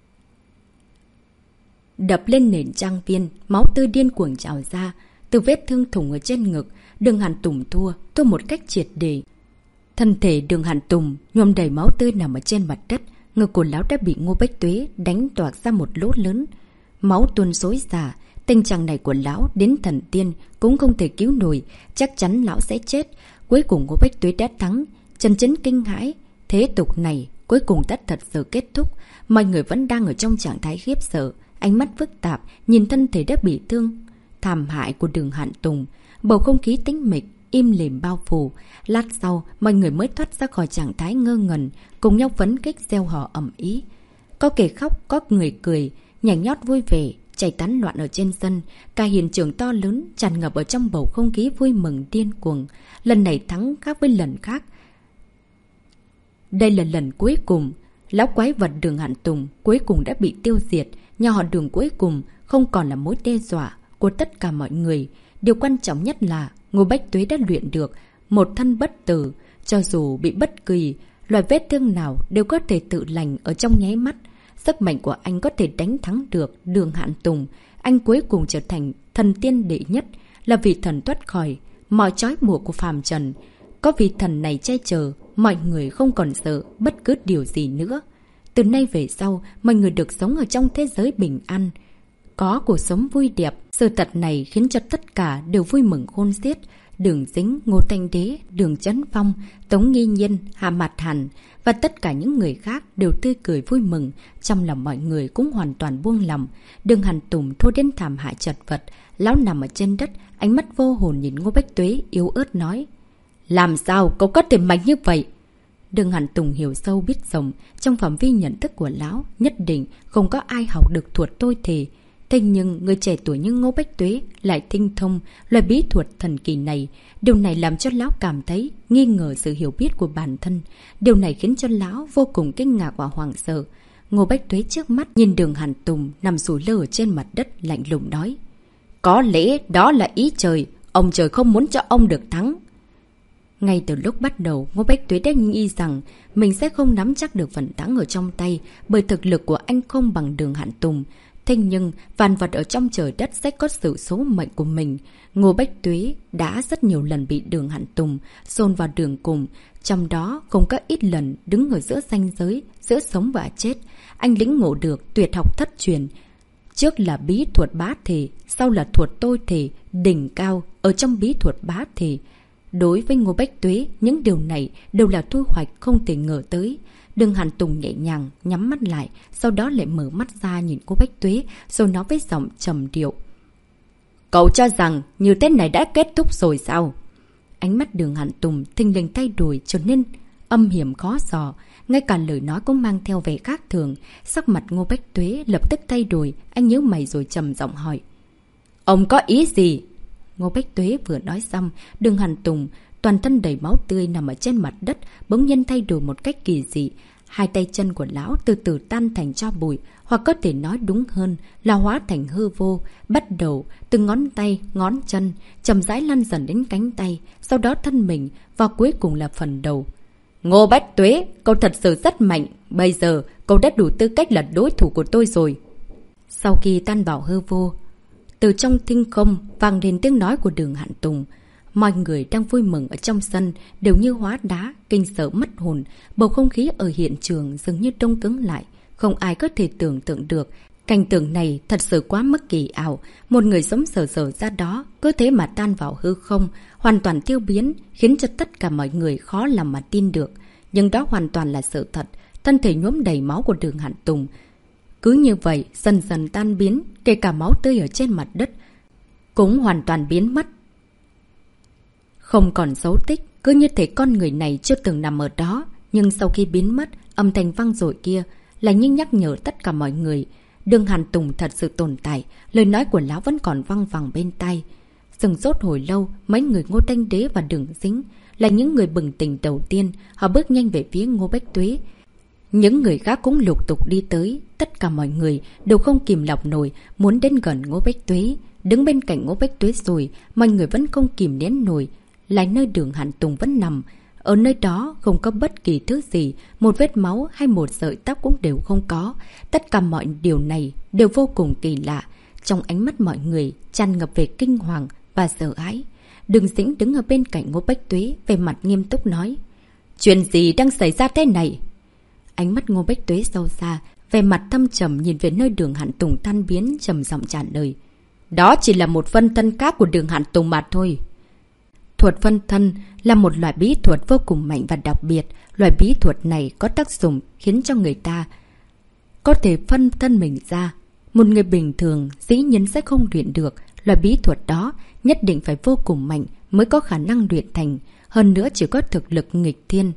đập lên nền trang viên, máu tươi điên cuồng trào ra từ vết thương thủng ở trên ngực. Đường Hàn Tùng thua, thua một cách triệt để. Thân thể Đường Hàn Tùng nhuộm đầy máu tươi nằm ở trên mặt đất. Ngực của lão đã bị Ngô Bách Tuế đánh toạc ra một lỗ lớn, máu tuôn xối xả. Tình trạng này của lão đến thần tiên cũng không thể cứu nổi, chắc chắn lão sẽ chết. Cuối cùng Ngô Bách Tuế đã thắng. Trần Chấn kinh hãi, thế tục này cuối cùng đã thật sự kết thúc. Mọi người vẫn đang ở trong trạng thái khiếp sợ, ánh mắt phức tạp nhìn thân thể đã bị thương thảm hại của Đường Hàn Tùng. bầu không khí tĩnh mịch, im lìm bao phủ. Lát sau, mọi người mới thoát ra khỏi trạng thái ngơ ngẩn, cùng nhau phấn khích reo hò ầm ĩ. Có kẻ khóc, có người cười, nhảy nhót vui vẻ, chạy tán loạn ở trên sân. Cả hiện trường to lớn, tràn ngập ở trong bầu không khí vui mừng điên cuồng. Lần này thắng khác với lần khác. Đây là lần cuối cùng. Lão quái vật Đường Hạn Tùng cuối cùng đã bị tiêu diệt. Nhà họ Đường cuối cùng không còn là mối đe dọa của tất cả mọi người. Điều quan trọng nhất là Ngô Bách Tuế đã luyện được một thân bất tử. Cho dù bị bất kỳ loại vết thương nào đều có thể tự lành ở trong nháy mắt. Sức mạnh của anh có thể đánh thắng được Đường Hạn Tùng. Anh cuối cùng trở thành thần tiên đệ nhất, là vị thần thoát khỏi mọi trói buộc của phàm trần. Có vị thần này che chở, mọi người không còn sợ bất cứ điều gì nữa. Từ nay về sau, mọi người được sống ở trong thế giới bình an, có cuộc sống vui đẹp. Sự thật này khiến cho tất cả đều vui mừng khôn xiết. Đường Dính, Ngô Thanh Đế, Đường Chấn Phong, Tống Nghi Nhiên, Hạ Mạt Hàn và tất cả những người khác đều tươi cười vui mừng. Trong lòng mọi người cũng hoàn toàn buông lòng. Đường Hạn Tùng thua đến thảm hại chật vật. Lão nằm ở trên đất, ánh mắt vô hồn nhìn Ngô Bách Tuế yếu ớt nói: Làm sao cậu có thể mạnh như vậy? Đường Hạn Tùng hiểu sâu biết rộng, trong phạm vi nhận thức của lão nhất định không có ai học được thuật tôi thể. Thế nhưng người trẻ tuổi như Ngô Bách Tuế lại tinh thông loại bí thuật thần kỳ này. Điều này làm cho lão cảm thấy nghi ngờ sự hiểu biết của bản thân. Điều này khiến cho lão vô cùng kinh ngạc và hoảng sợ. Ngô Bách Tuế trước mắt nhìn Đường Hạn Tùng nằm sủi lơ ở trên mặt đất, lạnh lùng nói: Có lẽ đó là ý trời, ông trời không muốn cho ông được thắng. Ngay từ lúc bắt đầu, Ngô Bách Tuế đã nghĩ rằng mình sẽ không nắm chắc được phần thắng ở trong tay, bởi thực lực của anh không bằng Đường Hạn Tùng. Thế nhưng, vạn vật ở trong trời đất sẽ có sự số mệnh của mình. Ngô Bách Tuế đã rất nhiều lần bị Đường Hạn Tùng dồn vào đường cùng, trong đó không có ít lần đứng ở giữa ranh giới, giữa sống và chết. Anh lĩnh ngộ được tuyệt học thất truyền. Trước là bí thuật bá thể, sau là thuật tôi thể, đỉnh cao ở trong bí thuật bá thể. Đối với Ngô Bách Tuế, những điều này đều là thu hoạch không thể ngờ tới. Đường Hạn Tùng nhẹ nhàng nhắm mắt lại, sau đó lại mở mắt ra nhìn Ngô Bách Tuế, rồi nói với giọng trầm điệu: Cậu cho rằng như thế này đã kết thúc rồi sao? Ánh mắt Đường Hạn Tùng thình lình thay đổi, trở nên âm hiểm khó dò, ngay cả lời nói cũng mang theo vẻ khác thường. Sắc mặt Ngô Bách Tuế lập tức thay đổi, anh nhíu mày rồi trầm giọng hỏi: Ông có ý gì? Ngô Bách Tuế vừa nói xong, Đường Hạn Tùng toàn thân đầy máu tươi nằm ở trên mặt đất, bỗng nhiên thay đổi một cách kỳ dị. Hai tay chân của lão từ từ tan thành tro bụi, hoặc có thể nói đúng hơn là hóa thành hư vô. Bắt đầu từ ngón tay, ngón chân, chậm rãi lăn dần đến cánh tay, sau đó thân mình, và cuối cùng là phần đầu. Ngô Bách Tuế, cậu thật sự rất mạnh. Bây giờ cậu đã đủ tư cách là đối thủ của tôi rồi. Sau khi tan vào hư vô, từ trong thinh không vang lên tiếng nói của Đường Hạn Tùng. Mọi người đang vui mừng ở trong sân đều như hóa đá, kinh sợ mất hồn. Bầu không khí ở hiện trường dường như đông cứng lại. Không ai có thể tưởng tượng được. Cảnh tượng này thật sự quá mức kỳ ảo. Một người sống sờ sờ ra đó, cứ thế mà tan vào hư không, hoàn toàn tiêu biến, khiến cho tất cả mọi người khó lòng mà tin được. Nhưng đó hoàn toàn là sự thật. Thân thể nhuốm đầy máu của Đường Hạn Tùng cứ như vậy dần dần tan biến, kể cả máu tươi ở trên mặt đất cũng hoàn toàn biến mất, không còn dấu tích. Cứ như thể con người này chưa từng nằm ở đó. Nhưng sau khi biến mất, âm thanh vang dội kia lại như nhắc nhở tất cả mọi người Đường Hạn Tùng thật sự tồn tại. Lời nói của lão vẫn còn văng vẳng bên tai. Dừng sốt hồi lâu, mấy người Ngô Thanh Đế và Đường Dính là những người bừng tỉnh đầu tiên. Họ bước nhanh về phía Ngô Bách Tuế. Những người khác cũng lục tục đi tới. Tất cả mọi người đều không kìm lọc nổi muốn đến gần Ngô Bách Tuế. Đứng bên cạnh Ngô Bách Tuế rồi, mọi người vẫn không kìm nén nổi lại nơi Đường Hạn Tùng vẫn nằm. Ở nơi đó không có bất kỳ thứ gì, một vết máu hay một sợi tóc cũng đều không có. Tất cả mọi điều này đều vô cùng kỳ lạ. Trong ánh mắt mọi người tràn ngập về kinh hoàng và sợ hãi. Đường Dĩnh đứng ở bên cạnh Ngô Bách Tuế, về mặt nghiêm túc nói: Chuyện gì đang xảy ra thế này? Ánh mắt Ngô Bách Tuế sâu xa, về mặt thâm trầm nhìn về nơi Đường Hạn Tùng tan biến, trầm giọng trả lời: Đó chỉ là một phân thân khác của Đường Hạn Tùng mà thôi. Thuật phân thân là một loại bí thuật vô cùng mạnh và đặc biệt. Loại bí thuật này có tác dụng khiến cho người ta có thể phân thân mình ra. Một người bình thường dĩ nhiên sẽ không luyện được Loại bí thuật đó nhất định phải vô cùng mạnh mới có khả năng luyện thành. Hơn nữa chỉ có thực lực nghịch thiên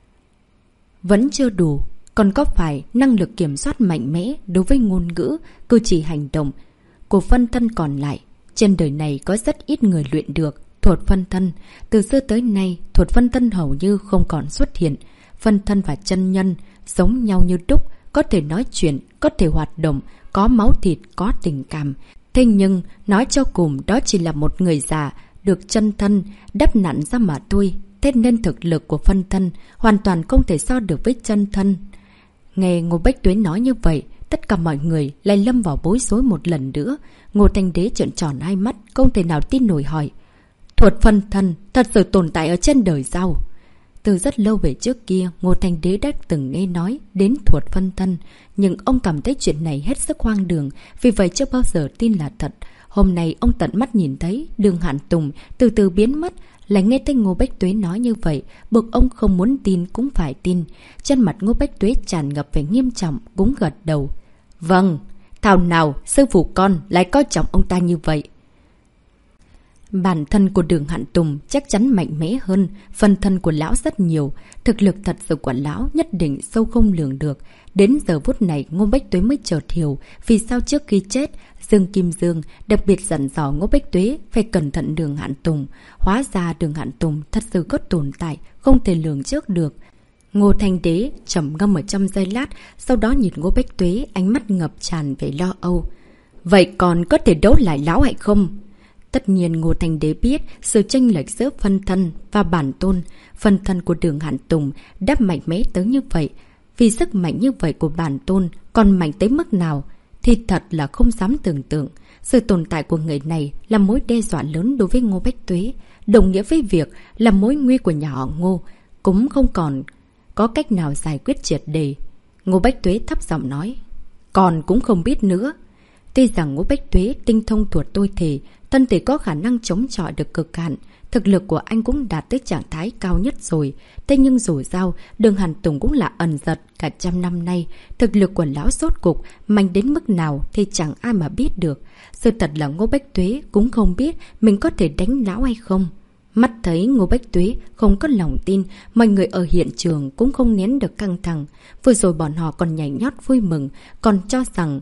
vẫn chưa đủ, còn có phải năng lực kiểm soát mạnh mẽ đối với ngôn ngữ, cử chỉ hành động của phân thân còn lại. Trên đời này có rất ít người luyện được thuật phân thân. Từ xưa tới nay, thuật phân thân hầu như không còn xuất hiện. Phân thân và chân nhân giống nhau như đúc, có thể nói chuyện, có thể hoạt động, có máu thịt, có tình cảm. Thế nhưng, nói cho cùng đó chỉ là một người già được chân thân đắp nặn ra mà thôi. Thế nên thực lực của phân thân hoàn toàn không thể so được với chân thân. Nghe Ngô Bách Tuế nói như vậy, tất cả mọi người lại lâm vào bối rối một lần nữa. Ngô Thanh Đế trợn tròn hai mắt, không thể nào tin nổi hỏi: thuật phân thân thật sự tồn tại ở trên đời sao? Từ rất lâu về trước kia, Ngô Thanh Đế đã từng nghe nói đến thuật phân thân, nhưng ông cảm thấy chuyện này hết sức hoang đường, vì vậy chưa bao giờ tin là thật. Hôm nay ông tận mắt nhìn thấy Đường Hạn Tùng từ từ biến mất, lại nghe thấy Ngô Bách Tuế nói như vậy, buộc ông không muốn tin cũng phải tin. Trên mặt Ngô Bách Tuế tràn ngập vẻ nghiêm trọng, cũng gật đầu. Vâng, thảo nào sư phụ con lại coi trọng ông ta như vậy. Bản thân của Đường Hạn Tùng chắc chắn mạnh mẽ hơn phân thân của lão rất nhiều. Thực lực thật sự của lão nhất định sâu không lường được. Đến giờ phút này Ngô Bách Tuế mới chợt hiểu vì sao trước khi chết Dương Kim Dương đặc biệt dặn dò Ngô Bách Tuế phải cẩn thận Đường Hạn Tùng. Hóa ra Đường Hạn Tùng thật sự có tồn tại, không thể lường trước được. Ngô Thanh Đế trầm ngâm ở trong giây lát, sau đó nhìn Ngô Bách Tuế, ánh mắt ngập tràn về lo âu. Vậy còn có thể đấu lại lão hay không? Tất nhiên Ngô Thanh Đế biết sự chênh lệch giữa phân thân và bản tôn. Phân thân của Đường Hạn Tùng đã mạnh mẽ tới như vậy. Vì sức mạnh như vậy của bản tôn còn mạnh tới mức nào thì thật là không dám tưởng tượng. Sự tồn tại của người này là mối đe dọa lớn đối với Ngô Bách Tuế, đồng nghĩa với việc là mối nguy của nhà họ Ngô cũng không còn có cách nào giải quyết triệt đề. Ngô Bách Tuế thấp giọng nói: còn cũng không biết nữa. Tuy rằng Ngô Bách Tuế tinh thông thuật tôi thể, thân thể có khả năng chống chọi được cực hạn, thực lực của anh cũng đạt tới trạng thái cao nhất rồi. Thế nhưng dù sao, Đường Hạn Tùng cũng là ẩn giật cả trăm năm nay. Thực lực của lão sốt cục mạnh đến mức nào thì chẳng ai mà biết được. Sự thật là Ngô Bách Tuế cũng không biết mình có thể đánh lão hay không. Mắt thấy Ngô Bách Tuế không có lòng tin, mọi người ở hiện trường cũng không nén được căng thẳng. Vừa rồi bọn họ còn nhảy nhót vui mừng, còn cho rằng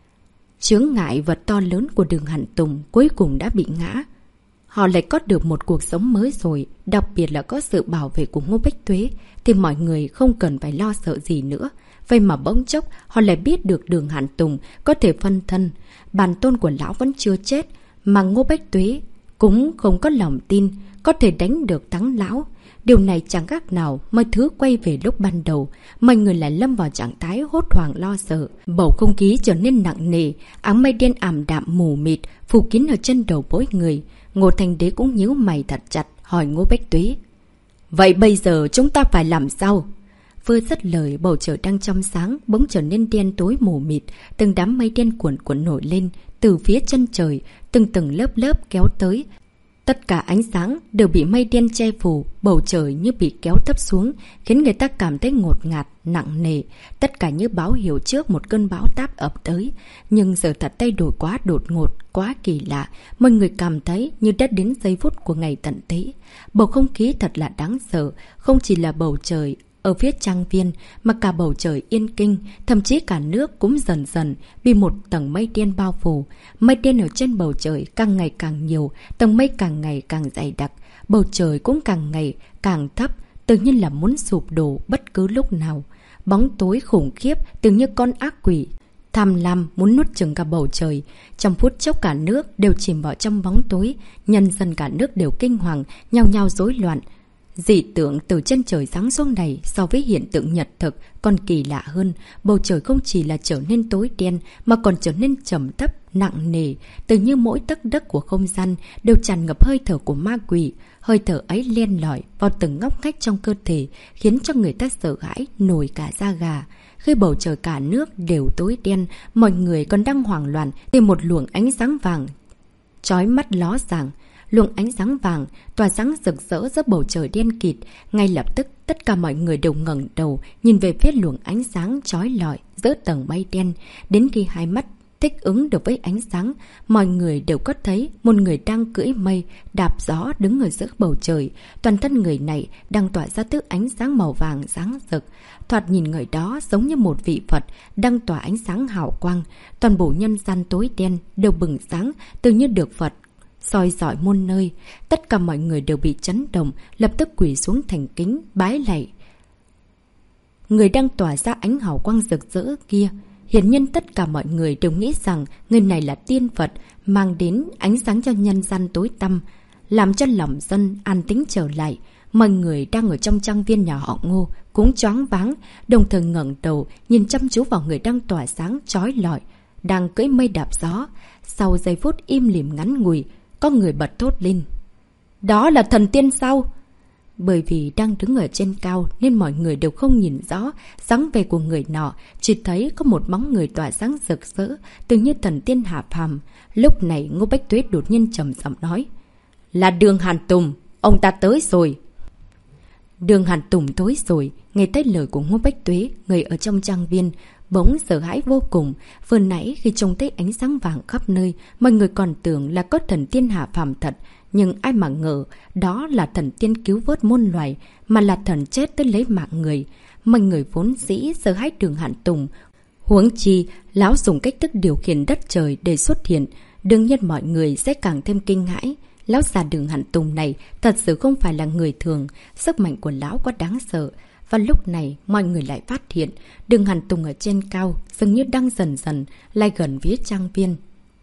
chướng ngại vật to lớn của Đường Hạn Tùng cuối cùng đã bị ngã. Họ lại có được một cuộc sống mới rồi, đặc biệt là có sự bảo vệ của Ngô Bách Tuế, thì mọi người không cần phải lo sợ gì nữa. Vậy mà bỗng chốc họ lại biết được Đường Hạn Tùng có thể phân thân. Bản tôn của lão vẫn chưa chết, mà Ngô Bách Tuế cũng không có lòng tin có thể đánh được thắng lão. Điều này chẳng khác nào mọi thứ quay về lúc ban đầu. Mọi người lại lâm vào trạng thái hốt hoảng lo sợ. Bầu không khí trở nên nặng nề, áng mây đen ảm đạm mù mịt phủ kín ở trên đầu mỗi người. Ngô Thanh Đế cũng nhíu mày thật chặt, hỏi Ngô Bách Tuế: vậy bây giờ chúng ta phải làm sao? Vừa dứt lời, bầu trời đang trong sáng bỗng trở nên đen tối mù mịt, từng đám mây đen cuộn cuộn nổi lên từ phía chân trời, từng từng lớp lớp kéo tới. Tất cả ánh sáng đều bị mây đen che phủ, bầu trời như bị kéo thấp xuống, khiến người ta cảm thấy ngột ngạt, nặng nề. Tất cả như báo hiệu trước một cơn bão táp ập tới. Nhưng giờ thật thay đổi quá đột ngột, quá kỳ lạ. Mọi người cảm thấy như đã đến giây phút của ngày tận thế. Bầu không khí thật là đáng sợ, không chỉ là bầu trời ở phía trang viên, mà cả bầu trời Yên Kinh, thậm chí cả nước cũng dần dần bị một tầng mây đen bao phủ. Mây đen ở trên bầu trời càng ngày càng nhiều, tầng mây càng ngày càng dày đặc, bầu trời cũng càng ngày càng thấp, tự nhiên là muốn sụp đổ bất cứ lúc nào. Bóng tối khủng khiếp, tưởng như con ác quỷ tham lam muốn nuốt chửng cả bầu trời. Trong phút chốc cả nước đều chìm vào trong bóng tối, nhân dân cả nước đều kinh hoàng, nhao nhao rối loạn. Dị tượng từ chân trời giáng xuống này so với hiện tượng nhật thực còn kỳ lạ hơn. Bầu trời không chỉ là trở nên tối đen mà còn trở nên trầm thấp, nặng nề. Tự như mỗi tấc đất của không gian đều tràn ngập hơi thở của ma quỷ. Hơi thở ấy len lỏi vào từng ngóc ngách trong cơ thể, khiến cho người ta sợ hãi, nổi cả da gà. Khi bầu trời cả nước đều tối đen, mọi người còn đang hoảng loạn thì một luồng ánh sáng vàng chói mắt ló dạng. Luồng ánh sáng vàng tỏa sáng rực rỡ giữa bầu trời đen kịt. Ngay lập tức tất cả mọi người đều ngẩng đầu nhìn về phía luồng ánh sáng chói lọi giữa tầng mây đen. Đến khi hai mắt thích ứng được với ánh sáng. Mọi người đều có thấy một người đang cưỡi mây, đạp gió đứng ở giữa bầu trời. Toàn thân người này đang tỏa ra thứ ánh sáng màu vàng sáng rực. Thoạt nhìn người đó giống như một vị Phật đang tỏa ánh sáng hào quang. Toàn bộ nhân gian tối đen đều bừng sáng, tự như được Phật soi rọi muôn nơi. Tất cả mọi người đều bị chấn động, lập tức quỳ xuống thành kính, bái lạy người đang tỏa ra ánh hào quang rực rỡ kia. Hiển nhiên tất cả mọi người đều nghĩ rằng người này là tiên Phật, mang đến ánh sáng cho nhân gian tối tăm, làm cho lòng dân an tĩnh trở lại. Mọi người đang ở trong trang viên nhà họ Ngô cũng choáng váng, đồng thời ngẩng đầu nhìn chăm chú vào người đang tỏa sáng chói lọi, đang cưỡi mây đạp gió. Sau giây phút im lìm ngắn ngủi, có người bật thốt lên: "Đó là thần tiên sao?" Bởi vì đang đứng ở trên cao nên mọi người đều không nhìn rõ dáng vẻ của người nọ, chỉ thấy có một bóng người tỏa sáng rực rỡ, tự như thần tiên hạ phàm. Lúc này Ngô Bách Tuế đột nhiên trầm giọng nói: "Là Đường Hàn Tùng, ông ta tới rồi." Đường Hàn Tùng tới rồi, nghe thấy lời của Ngô Bách Tuế, người ở trong trang viên bỗng sợ hãi vô cùng. Vừa nãy khi trông thấy ánh sáng vàng khắp nơi, mọi người còn tưởng là có thần tiên hạ phàm thật, nhưng ai mà ngờ đó là thần tiên cứu vớt muôn loài, mà là thần chết tới lấy mạng người. Mọi người vốn dĩ sợ hãi Đường Hàn Tùng, huống chi lão dùng cách thức điều khiển đất trời để xuất hiện, đương nhiên mọi người sẽ càng thêm kinh hãi. Lão già Đường Hàn Tùng này thật sự không phải là người thường, sức mạnh của lão quá đáng sợ. Và lúc này mọi người lại phát hiện Đường Hàn Tùng ở trên cao dường như đang dần dần lại gần phía trang viên.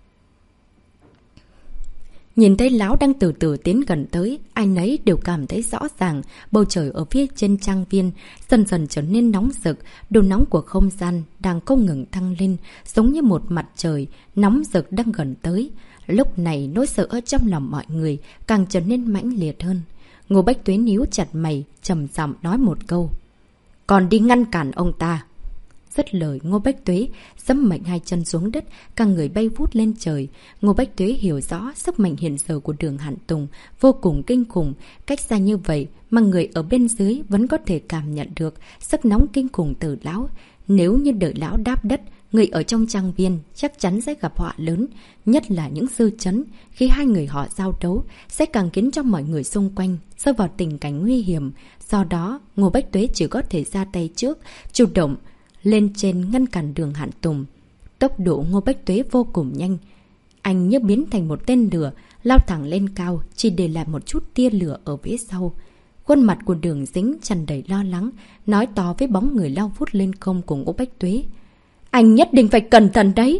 Nhìn thấy lão đang từ từ tiến gần tới, ai nấy đều cảm thấy rõ ràng bầu trời ở phía trên trang viên dần dần trở nên nóng rực. Độ nóng của không gian đang không ngừng thăng lên, giống như một mặt trời nóng rực đang gần tới. Lúc này nỗi sợ ở trong lòng mọi người càng trở nên mãnh liệt hơn. Ngô Bách Tuế níu chặt mày, trầm giọng nói một câu: "Còn đi ngăn cản ông ta." Dứt lời, Ngô Bách Tuế giẫm mạnh hai chân xuống đất, cả người bay vút lên trời. Ngô Bách Tuế hiểu rõ sức mạnh hiện giờ của Đường Hàn Tùng vô cùng kinh khủng. Cách xa như vậy mà người ở bên dưới vẫn có thể cảm nhận được sức nóng kinh khủng từ lão. Nếu như đợi lão đáp đất, người ở trong trang viên chắc chắn sẽ gặp họa lớn, nhất là những dư chấn. Khi hai người họ giao đấu sẽ càng khiến cho mọi người xung quanh rơi vào tình cảnh nguy hiểm. Do đó Ngô Bách Tuế chỉ có thể ra tay trước, chủ động lên trên ngăn cản Đường Hàn Tùng. Tốc độ Ngô Bách Tuế vô cùng nhanh, anh như biến thành một tên lửa lao thẳng lên cao, chỉ để lại một chút tia lửa ở phía sau. Khuôn mặt của Đường Dính tràn đầy lo lắng, nói to với bóng người lao vút lên không của Ngô Bách Tuế: "Anh nhất định phải cẩn thận đấy."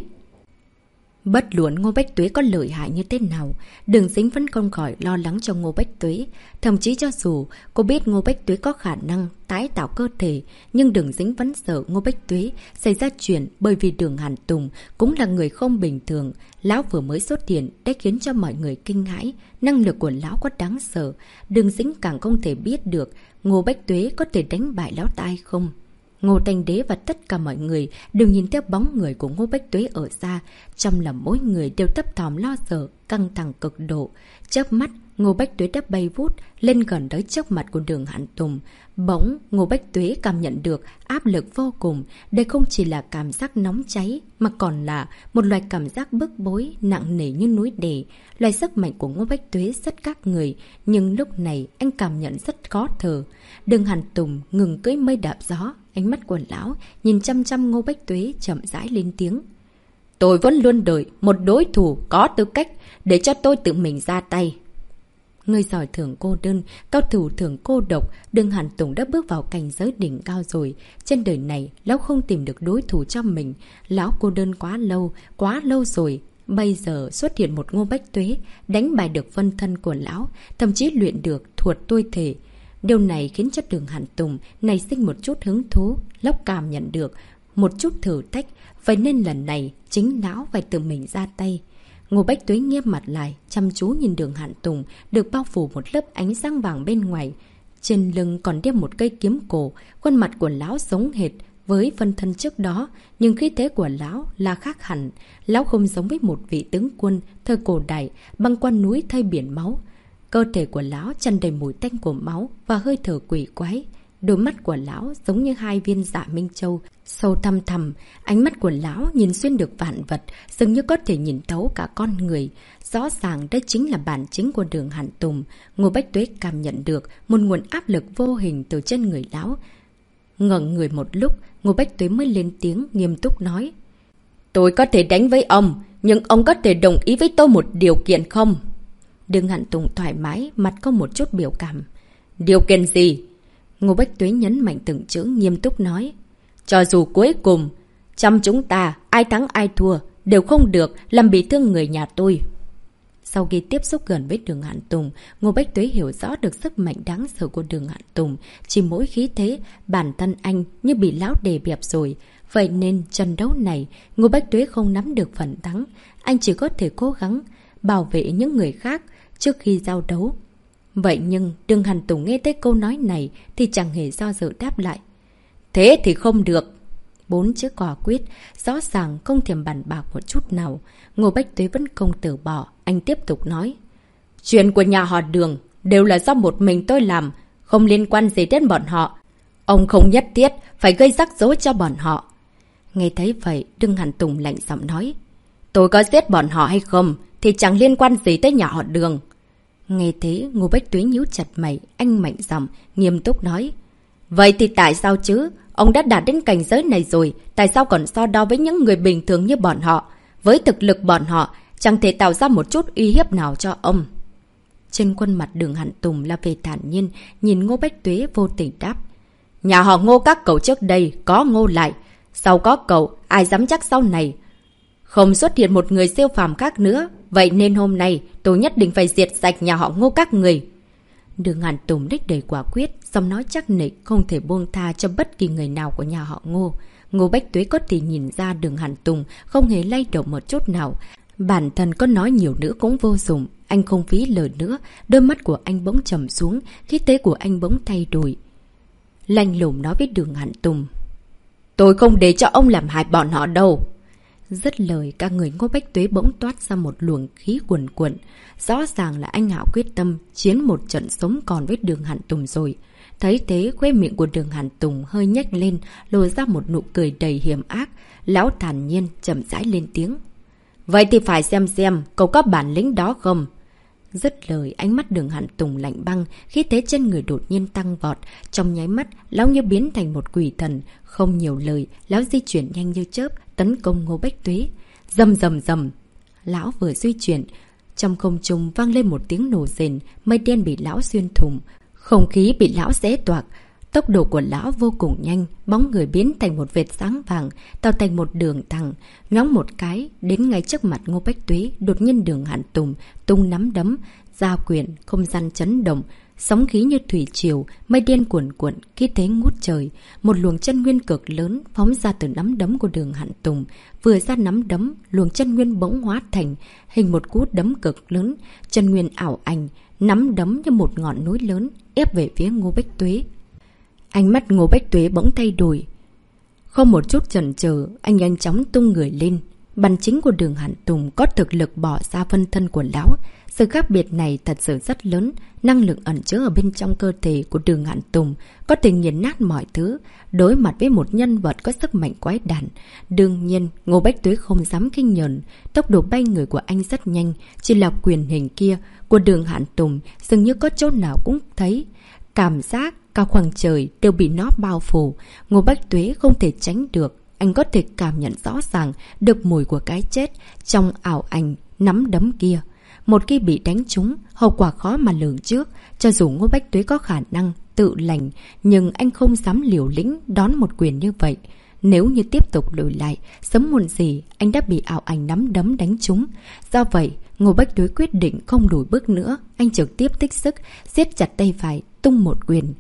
Bất luận Ngô Bách Tuế có lợi hại như thế nào, Đường Dính vẫn không khỏi lo lắng cho Ngô Bách Tuế. Thậm chí cho dù cô biết Ngô Bách Tuế có khả năng tái tạo cơ thể, nhưng Đường Dính vẫn sợ Ngô Bách Tuế xảy ra chuyện, bởi vì Đường Hàn Tùng cũng là người không bình thường. Lão vừa mới xuất hiện đã khiến cho mọi người kinh hãi, năng lực của lão quá đáng sợ. Đường Dính càng không thể biết được Ngô Bách Tuế có thể đánh bại lão ta hay không. Ngô Thanh Đế và tất cả mọi người đều nhìn theo bóng người của Ngô Bách Tuế ở xa, trong lòng mỗi người đều thấp thỏm lo sợ, căng thẳng cực độ. Chớp mắt, Ngô Bách Tuế đã bay vút lên gần tới trước mặt của Đường Hàn Tùng. Bỗng Ngô Bách Tuế cảm nhận được áp lực vô cùng. Đây không chỉ là cảm giác nóng cháy, mà còn là một loại cảm giác bức bối nặng nề như núi đè. Loại sức mạnh của Ngô Bách Tuế rất các người, nhưng lúc này anh cảm nhận rất khó thở. Đường Hàn Tùng ngừng cưỡi mây đạp gió, ánh mắt của lão nhìn chăm chăm Ngô Bách Tuế, chậm rãi lên tiếng: "Tôi vẫn luôn đợi một đối thủ có tư cách để cho tôi tự mình ra tay." Người giỏi thường cô đơn, cao thủ thường cô độc, Đường Hàn Tùng đã bước vào cảnh giới đỉnh cao rồi. Trên đời này, lão không tìm được đối thủ cho mình. Lão cô đơn quá lâu, quá lâu rồi. Bây giờ xuất hiện một Ngô Bách Tuế, đánh bại được phân thân của lão, thậm chí luyện được thuật tôi thể. Điều này khiến cho Đường Hàn Tùng nảy sinh một chút hứng thú, lão cảm nhận được một chút thử thách, vậy nên lần này chính lão phải tự mình ra tay. Ngô Bách Tuế nghiêm mặt lại, chăm chú nhìn Đường Hàn Tùng được bao phủ một lớp ánh sáng vàng bên ngoài. Trên lưng còn đeo một cây kiếm cổ, khuôn mặt của lão giống hệt với phân thân trước đó, nhưng khí thế của lão là khác hẳn. Lão không giống với một vị tướng quân thời cổ đại băng qua núi thay biển máu. Cơ thể của lão tràn đầy mùi tanh của máu và hơi thở quỷ quái. Đôi mắt của lão giống như hai viên dạ minh châu, sâu thăm thẳm. Ánh mắt của lão nhìn xuyên được vạn vật, dường như có thể nhìn thấu cả con người. Rõ ràng đây chính là bản chính của Đường Hàn Tùng. Ngô Bách Tuế cảm nhận được một nguồn áp lực vô hình từ trên người lão. Ngẩng người một lúc, Ngô Bách Tuế mới lên tiếng nghiêm túc nói: Tôi có thể đánh với ông, nhưng ông có thể đồng ý với tôi một điều kiện không? Đường Hàn Tùng thoải mái, mặt có một chút biểu cảm. Điều kiện gì? Ngô Bách Tuế nhấn mạnh từng chữ, nghiêm túc nói: Cho dù cuối cùng, trong chúng ta, ai thắng ai thua, đều không được làm bị thương người nhà tôi. Sau khi tiếp xúc gần với Đường Hàn Tùng, Ngô Bách Tuế hiểu rõ được sức mạnh đáng sợ của Đường Hàn Tùng. Chỉ mỗi khí thế, bản thân anh như bị lão đè bẹp rồi. Vậy nên trận đấu này, Ngô Bách Tuế không nắm được phần thắng. Anh chỉ có thể cố gắng bảo vệ những người khác trước khi giao đấu. Vậy nhưng Đường Hàn Tùng nghe tới câu nói này thì chẳng hề do dự đáp lại: Thế thì không được. Bốn chữ quả quyết, rõ ràng không thèm bàn bạc một chút nào. Ngô Bách Tuế vẫn không từ bỏ. Anh tiếp tục nói: Chuyện của nhà họ Đường đều là do một mình tôi làm, không liên quan gì đến bọn họ. Ông không nhất thiết phải gây rắc rối cho bọn họ. Nghe thấy vậy, Đường Hàn Tùng lạnh giọng nói: Tôi có giết bọn họ hay không thì chẳng liên quan gì tới nhà họ Đường. Nghe thế, Ngô Bách Tuế nhíu chặt mày, anh mạnh giọng nghiêm túc nói: Vậy thì tại sao chứ? Ông đã đạt đến cảnh giới này rồi, tại sao còn so đo với những người bình thường như bọn họ? Với thực lực bọn họ, chẳng thể tạo ra một chút uy hiếp nào cho ông. Trên khuôn mặt Đường Hàn Tùng là vẻ thản nhiên, nhìn Ngô Bách Tuế vô tình đáp: Nhà họ Ngô các cậu trước đây có Ngô lại, sau có cậu, ai dám chắc sau này không xuất hiện một người siêu phàm khác nữa. Vậy nên hôm nay tôi nhất định phải diệt sạch nhà họ Ngô các người. Đường Hàn Tùng đích đầy quả quyết, xong nói chắc nịch không thể buông tha cho bất kỳ người nào của nhà họ Ngô. Ngô Bách Tuế có thể nhìn ra Đường Hàn Tùng không hề lay động một chút nào. Bản thân có nói nhiều nữa cũng vô dụng. Anh không phí lời nữa. Đôi mắt của anh bỗng trầm xuống, khí thế của anh bỗng thay đổi. Lạnh lùng nói với Đường Hàn Tùng: Tôi không để cho ông làm hại bọn họ đâu. Dứt lời, cả người Ngô Bách Tuế bỗng toát ra một luồng khí cuồn cuộn. Rõ ràng là anh Hạo quyết tâm chiến một trận sống còn với Đường Hàn Tùng rồi. Thấy thế, khóe miệng của Đường Hàn Tùng hơi nhếch lên, lộ ra một nụ cười đầy hiểm ác. Lão thản nhiên chậm rãi lên tiếng: Vậy thì phải xem xem cậu có bản lĩnh đó không. Dứt lời, ánh mắt Đường Hàn Tùng lạnh băng, khí thế trên người đột nhiên tăng vọt. Trong nháy mắt, lão như biến thành một quỷ thần. Không nhiều lời, lão di chuyển nhanh như chớp, tấn công Ngô Bách Tuế. Rầm rầm rầm. Lão vừa di chuyển, trong không trung vang lên một tiếng nổ rền, mây đen bị lão xuyên thủng, không khí bị lão xé toạc. Tốc độ của lão vô cùng nhanh, bóng người biến thành một vệt sáng vàng, tạo thành một đường thẳng, nhóng một cái đến ngay trước mặt Ngô Bách Tuế. Đột nhiên Đường Hàn Tùng tung nắm đấm, ra quyền, không gian chấn động, sóng khí như thủy triều, mây đen cuồn cuộn, khí thế ngút trời. Một luồng chân nguyên cực lớn phóng ra từ nắm đấm của Đường Hàn Tùng. Vừa ra nắm đấm, luồng chân nguyên bỗng hóa thành hình một cú đấm cực lớn, chân nguyên ảo ảnh, nắm đấm như một ngọn núi lớn ép về phía Ngô Bách Tuế. Ánh mắt Ngô Bách Tuế bỗng thay đổi. Không một chút chần chờ, anh nhanh chóng tung người lên. Bản chính của Đường Hàn Tùng có thực lực bỏ ra phân thân của lão. Sự khác biệt này thật sự rất lớn. Năng lượng ẩn chứa ở bên trong cơ thể của Đường Hàn Tùng có thể nghiền nát mọi thứ. Đối mặt với một nhân vật có sức mạnh quái đản, đương nhiên Ngô Bách Tuế không dám kinh nhẫn. Tốc độ bay người của anh rất nhanh. Chỉ là quyền hình kia của Đường Hàn Tùng dường như có chỗ nào cũng thấy. Cảm giác cả khoảng trời đều bị nó bao phủ. Ngô Bách Tuế không thể tránh được. Anh có thể cảm nhận rõ ràng được mùi của cái chết trong ảo ảnh nắm đấm kia. Một khi bị đánh trúng, hậu quả khó mà lường trước. Cho dù Ngô Bách Tuế có khả năng tự lành, nhưng anh không dám liều lĩnh đón một quyền như vậy. Nếu như tiếp tục lùi lại, sớm muộn gì anh đã bị ảo ảnh nắm đấm đánh trúng. Do vậy, Ngô Bách Tuế quyết định không lùi bước nữa. Anh trực tiếp tích sức, siết chặt tay phải, tung một quyền.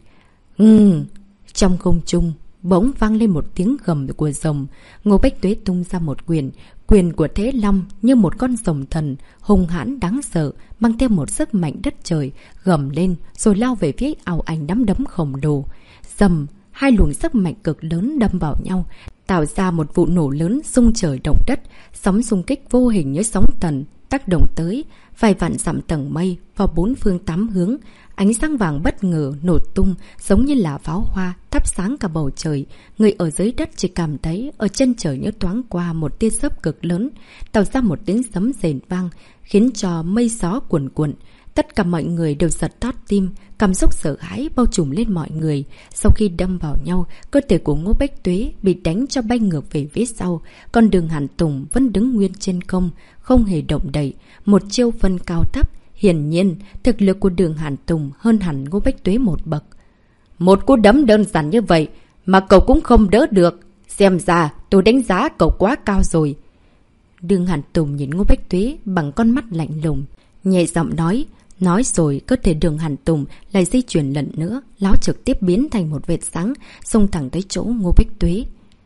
Ừm, trong không trung bỗng vang lên một tiếng gầm của rồng. Ngô Bách Tuế tung ra một quyền. Quyền của Thế Long như một con rồng thần, hung hãn đáng sợ, mang theo một sức mạnh đất trời, gầm lên rồi lao về phía ảo ảnh nắm đấm khổng lồ. Rầm, hai luồng sức mạnh cực lớn đâm vào nhau, tạo ra một vụ nổ lớn rung trời động đất. Sóng xung kích vô hình như sóng thần tác động tới vài vạn dặm tầng mây vào bốn phương tám hướng. Ánh sáng vàng bất ngờ nổ tung, giống như là pháo hoa, thắp sáng cả bầu trời. Người ở dưới đất chỉ cảm thấy ở chân trời như thoáng qua một tia chớp cực lớn, tạo ra một tiếng sấm rền vang, khiến cho mây gió cuồn cuộn. Tất cả mọi người đều giật thót tim, cảm xúc sợ hãi bao trùm lên mọi người. Sau khi đâm vào nhau, cơ thể của Ngô Bách Tuế bị đánh cho bay ngược về phía sau, còn Đường Hàn Tùng vẫn đứng nguyên trên không, không hề động đậy. Một chiêu phân cao thấp, hiển nhiên thực lực của Đường Hàn Tùng hơn hẳn Ngô Bách Tuế một bậc. Một cú đấm đơn giản như vậy mà cậu cũng không đỡ được, xem ra tôi đánh giá cậu quá cao rồi. Đường Hàn Tùng nhìn Ngô Bách Tuế bằng con mắt lạnh lùng, nhẹ giọng nói. Nói rồi, cơ thể Đường Hàn Tùng lại di chuyển lần nữa, lão trực tiếp biến thành một vệt sáng, xông thẳng tới chỗ Ngô Bách Tuế.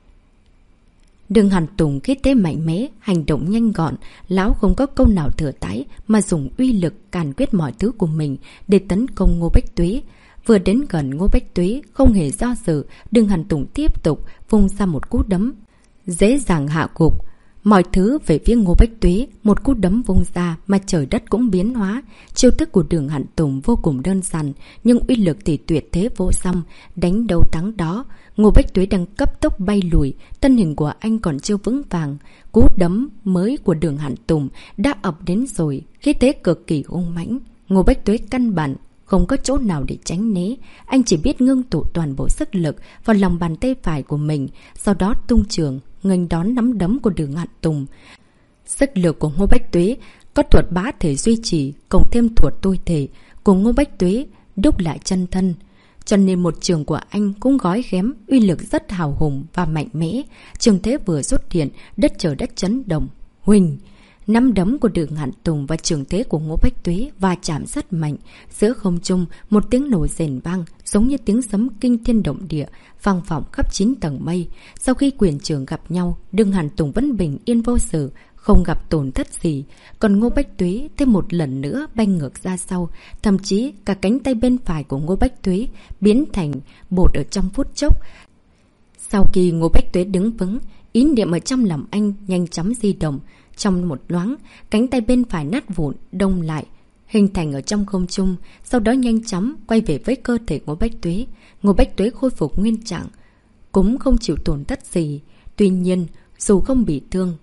Đường Hàn Tùng khí thế mạnh mẽ, hành động nhanh gọn, lão không có câu nào thừa tái mà dùng uy lực càn quét mọi thứ của mình để tấn công Ngô Bách Tuế. Vừa đến gần Ngô Bách Tuế, không hề do dự, Đường Hàn Tùng tiếp tục vung ra một cú đấm, dễ dàng hạ gục mọi thứ về phía Ngô Bách Tuế. Một cú đấm vung ra mà trời đất cũng biến hóa. Chiêu thức của Đường Hàn Tùng vô cùng đơn giản, nhưng uy lực thì tuyệt thế vô song. Đánh đầu thắng đó, Ngô Bách Tuế đang cấp tốc bay lùi, thân hình của anh còn chưa vững vàng. Cú đấm mới của Đường Hàn Tùng đã ập đến rồi, khí thế cực kỳ hung mãnh. Ngô Bách Tuế căn bản không có chỗ nào để tránh né, anh chỉ biết ngưng tụ toàn bộ sức lực vào lòng bàn tay phải của mình, sau đó tung trường nghênh đón nắm đấm của Đường Hàn Tùng. Sức lực của Ngô Bách Tuế có thuật bá thể duy trì, cộng thêm thuật tôi thể của Ngô Bách Tuế đúc lại chân thân, cho nên một trường của anh cũng gói ghém, uy lực rất hào hùng và mạnh mẽ. Trường thế vừa xuất hiện, đất trời đất chấn động. Huỳnh! Nắm đấm của Đường Hàn Tùng và trường thế của Ngô Bách Tuế va chạm rất mạnh. Giữa không trung, một tiếng nổ rền vang, giống như tiếng sấm kinh thiên động địa, vang vọng khắp chín tầng mây. Sau khi quyền trường gặp nhau, Đường Hàn Tùng vẫn bình yên vô sự, không gặp tổn thất gì. Còn Ngô Bách Tuế thêm một lần nữa bay ngược ra sau, thậm chí cả cánh tay bên phải của Ngô Bách Tuế biến thành bột ở trong phút chốc. Sau khi Ngô Bách Tuế đứng vững, ý niệm ở trong lòng anh nhanh chóng di động. Trong một loáng, cánh tay bên phải nát vụn, đông lại, hình thành ở trong không trung, sau đó nhanh chóng quay về với cơ thể Ngô Bách Tuế. Ngô Bách Tuế khôi phục nguyên trạng, cũng không chịu tổn thất gì. Tuy nhiên, dù không bị thương,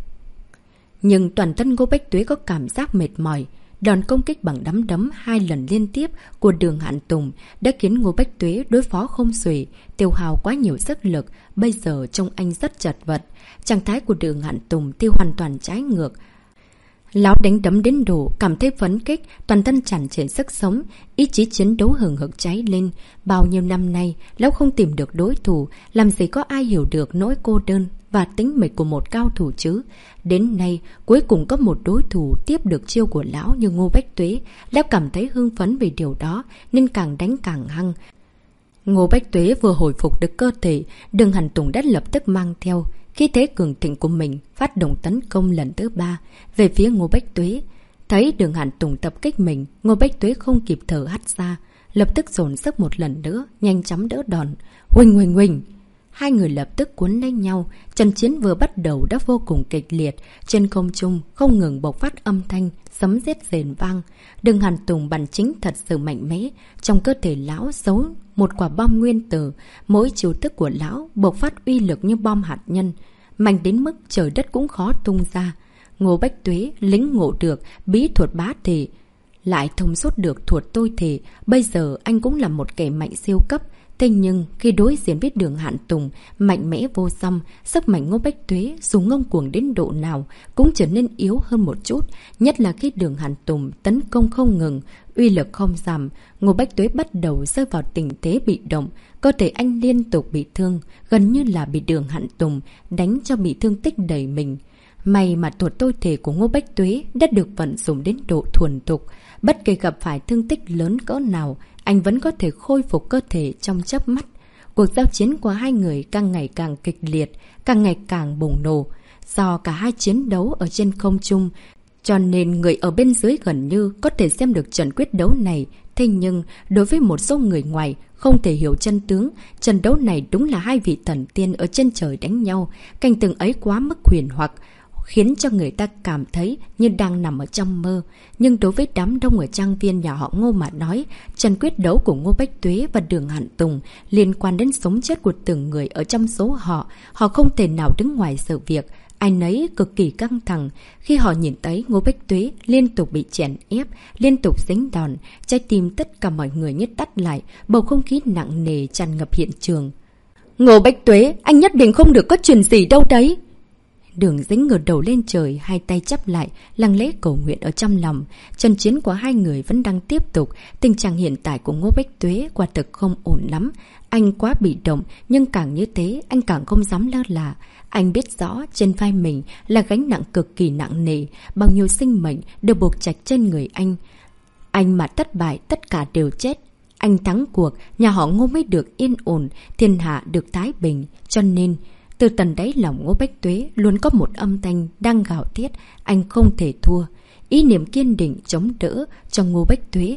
nhưng toàn thân Ngô Bách Tuế có cảm giác mệt mỏi. Đòn công kích bằng đấm đấm hai lần liên tiếp của Đường Hàn Tùng đã khiến Ngô Bách Tuế đối phó không xuể, tiêu hao quá nhiều sức lực. Bây giờ trông anh rất chật vật. Trạng thái của Đường Hàn Tùng thì hoàn toàn trái ngược. Lão đánh đấm đến độ cảm thấy phấn kích, toàn thân tràn trề sức sống, ý chí chiến đấu hừng hực cháy lên. Bao nhiêu năm nay, lão không tìm được đối thủ, làm gì có ai hiểu được nỗi cô đơn và tính mệnh của một cao thủ chứ. Đến nay, cuối cùng có một đối thủ tiếp được chiêu của lão như Ngô Bách Tuế. Lão cảm thấy hưng phấn về điều đó, nên càng đánh càng hăng. Ngô Bách Tuế vừa hồi phục được cơ thể, Đường Hàn Tùng đã lập tức mang theo khí thế cường thịnh của mình, phát động tấn công lần thứ ba về phía Ngô Bách Tuế. Thấy Đường Hàn Tùng tập kích mình, Ngô Bách Tuế không kịp thở hắt ra, lập tức dồn sức một lần nữa, nhanh chóng đỡ đòn. Huỳnh huỳnh huỳnh! Hai người lập tức cuốn lấy nhau, trận chiến vừa bắt đầu đã vô cùng kịch liệt. Trên không trung không ngừng bộc phát âm thanh sấm sét rền vang. Đường Hàn Tùng bản chính thật sự mạnh mẽ, trong cơ thể lão giấu một quả bom nguyên tử. Mỗi chiêu thức của lão bộc phát uy lực như bom hạt nhân, mạnh đến mức trời đất cũng khó tung ra. Ngô Bách Tuế lĩnh ngộ được bí thuật bá thể, lại thông suốt được thuật tôi thể. Bây giờ anh cũng là một kẻ mạnh siêu cấp. Thế nhưng khi đối diện với Đường Hàn Tùng mạnh mẽ vô song, sức mạnh Ngô Bách Tuế dù ngông cuồng đến độ nào cũng trở nên yếu hơn một chút. Nhất là khi Đường Hàn Tùng tấn công không ngừng, uy lực không giảm, Ngô Bách Tuế bắt đầu rơi vào tình thế bị động. Cơ thể anh liên tục bị thương, gần như là bị Đường Hàn Tùng đánh cho bị thương tích đầy mình. May mà thuật tôi thể của Ngô Bách Tuế đã được vận dụng đến độ thuần thục. Bất kể gặp phải thương tích lớn cỡ nào, anh vẫn có thể khôi phục cơ thể trong chớp mắt. Cuộc giao chiến của hai người càng ngày càng kịch liệt, càng ngày càng bùng nổ. Do cả hai chiến đấu ở trên không trung, cho nên người ở bên dưới gần như có thể xem được trận quyết đấu này. Thế nhưng, đối với một số người ngoài không thể hiểu chân tướng, trận đấu này đúng là hai vị thần tiên ở trên trời đánh nhau. Cảnh tượng ấy quá mức huyền hoặc, khiến cho người ta cảm thấy như đang nằm ở trong mơ. Nhưng đối với đám đông ở trang viên nhà họ Ngô mà nói, trận quyết đấu của Ngô Bách Tuế và Đường Hạn Tùng liên quan đến sống chết của từng người ở trong số họ. Họ không thể nào đứng ngoài sự việc. Ai nấy cực kỳ căng thẳng khi họ nhìn thấy Ngô Bách Tuế liên tục bị chèn ép, liên tục dính đòn. Trái tim tất cả mọi người như tắt lại, bầu không khí nặng nề tràn ngập hiện trường. Ngô Bách Tuế, anh nhất định không được có chuyện gì đâu đấy. Đường Dĩnh ngửa đầu lên trời, hai tay chắp lại, lặng lẽ cầu nguyện ở trong lòng. Trận chiến của hai người vẫn đang tiếp tục. Tình trạng hiện tại của Ngô Bách Tuế quả thực không ổn lắm. Anh quá bị động, nhưng càng như thế, anh càng không dám lơ là. Anh biết rõ trên vai mình là gánh nặng cực kỳ nặng nề, bao nhiêu sinh mệnh đều buộc chặt trên người anh. Anh mà thất bại, tất cả đều chết. Anh thắng cuộc, nhà họ Ngô mới được yên ổn, thiên hạ được thái bình. Cho nên, từ tận đáy lòng Ngô Bách Tuế luôn có một âm thanh đang gào thét, anh không thể thua. Ý niệm kiên định chống đỡ cho Ngô Bách Tuế,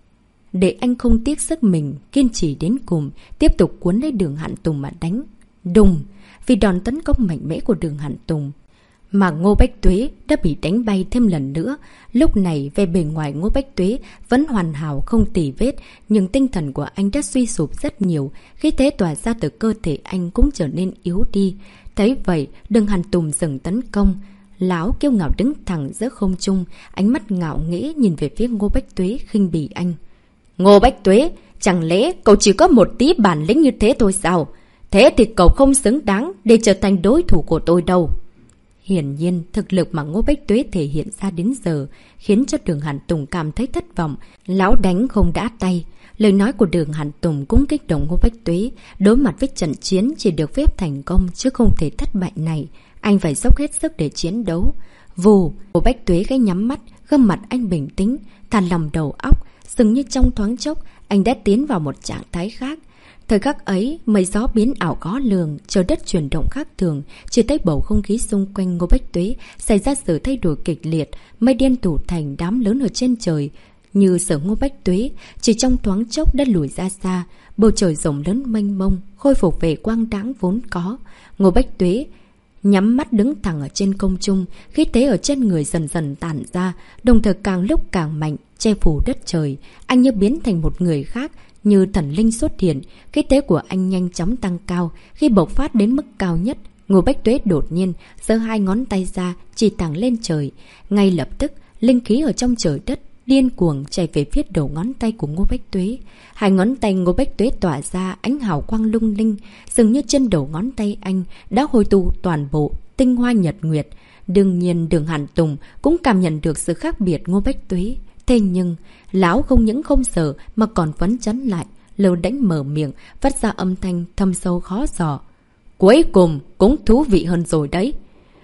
để anh không tiếc sức mình, kiên trì đến cùng, tiếp tục cuốn lấy Đường Hạn Tùng mà đánh. Đùng! Vì đòn tấn công mạnh mẽ của Đường Hạn Tùng mà Ngô Bách Tuế đã bị đánh bay thêm lần nữa. Lúc này về bề ngoài Ngô Bách Tuế vẫn hoàn hảo không tì vết, nhưng tinh thần của anh đã suy sụp rất nhiều. Khí thế tỏa ra từ cơ thể anh cũng trở nên yếu đi. Thấy vậy, Đường Hạn Tùng dừng tấn công. Lão kiêu ngạo đứng thẳng giữa không trung, ánh mắt ngạo nghễ nhìn về phía Ngô Bách Tuế khinh bỉ anh. Ngô Bách Tuế, chẳng lẽ cậu chỉ có một tí bản lĩnh như thế thôi sao? Thế thì cậu không xứng đáng để trở thành đối thủ của tôi đâu. Hiển nhiên, thực lực mà Ngô Bách Tuế thể hiện ra đến giờ khiến cho Đường Hạn Tùng cảm thấy thất vọng. Lão đánh không đã tay. Lời nói của Đường Hạn Tùng cũng kích động Ngô Bách Tuế. Đối mặt với trận chiến chỉ được phép thành công chứ không thể thất bại này. Anh phải dốc hết sức để chiến đấu. Vù, Ngô Bách Tuế gáy nhắm mắt, gương mặt anh bình tĩnh, thản lòng đầu óc. Dường như trong thoáng chốc, anh đã tiến vào một trạng thái khác. Thời khắc ấy, mây gió biến ảo khó lường, trời đất chuyển động khác thường, chỉ thấy bầu không khí xung quanh Ngô Bách Tuế xảy ra sự thay đổi kịch liệt, mây đen tụ thành đám lớn ở trên trời. Như sở Ngô Bách Tuế, chỉ trong thoáng chốc đã lùi ra xa, bầu trời rộng lớn mênh mông, khôi phục về quang đãng vốn có. Ngô Bách Tuế nhắm mắt đứng thẳng ở trên không trung, khí thế ở trên người dần dần tản ra, đồng thời càng lúc càng mạnh, che phủ đất trời. Anh như biến thành một người khác, như thần linh xuất hiện. Khí thế của anh nhanh chóng tăng cao. Khi bộc phát đến mức cao nhất, Ngô Bách Tuế đột nhiên giơ hai ngón tay ra, chỉ thẳng lên trời. Ngay lập tức, linh khí ở trong trời đất điên cuồng chảy về phía đầu ngón tay của Ngô Bách Tuế. Hai ngón tay Ngô Bách Tuế tỏa ra ánh hào quang lung linh, dường như trên đầu ngón tay anh đã hồi tụ toàn bộ tinh hoa nhật nguyệt. Đương nhiên Đường Hạn Tùng cũng cảm nhận được sự khác biệt Ngô Bách Tuế. Thế nhưng, lão không những không sợ mà còn phấn chấn lại, lơ đánh mở miệng, phát ra âm thanh thâm sâu khó dò. Cuối cùng cũng thú vị hơn rồi đấy.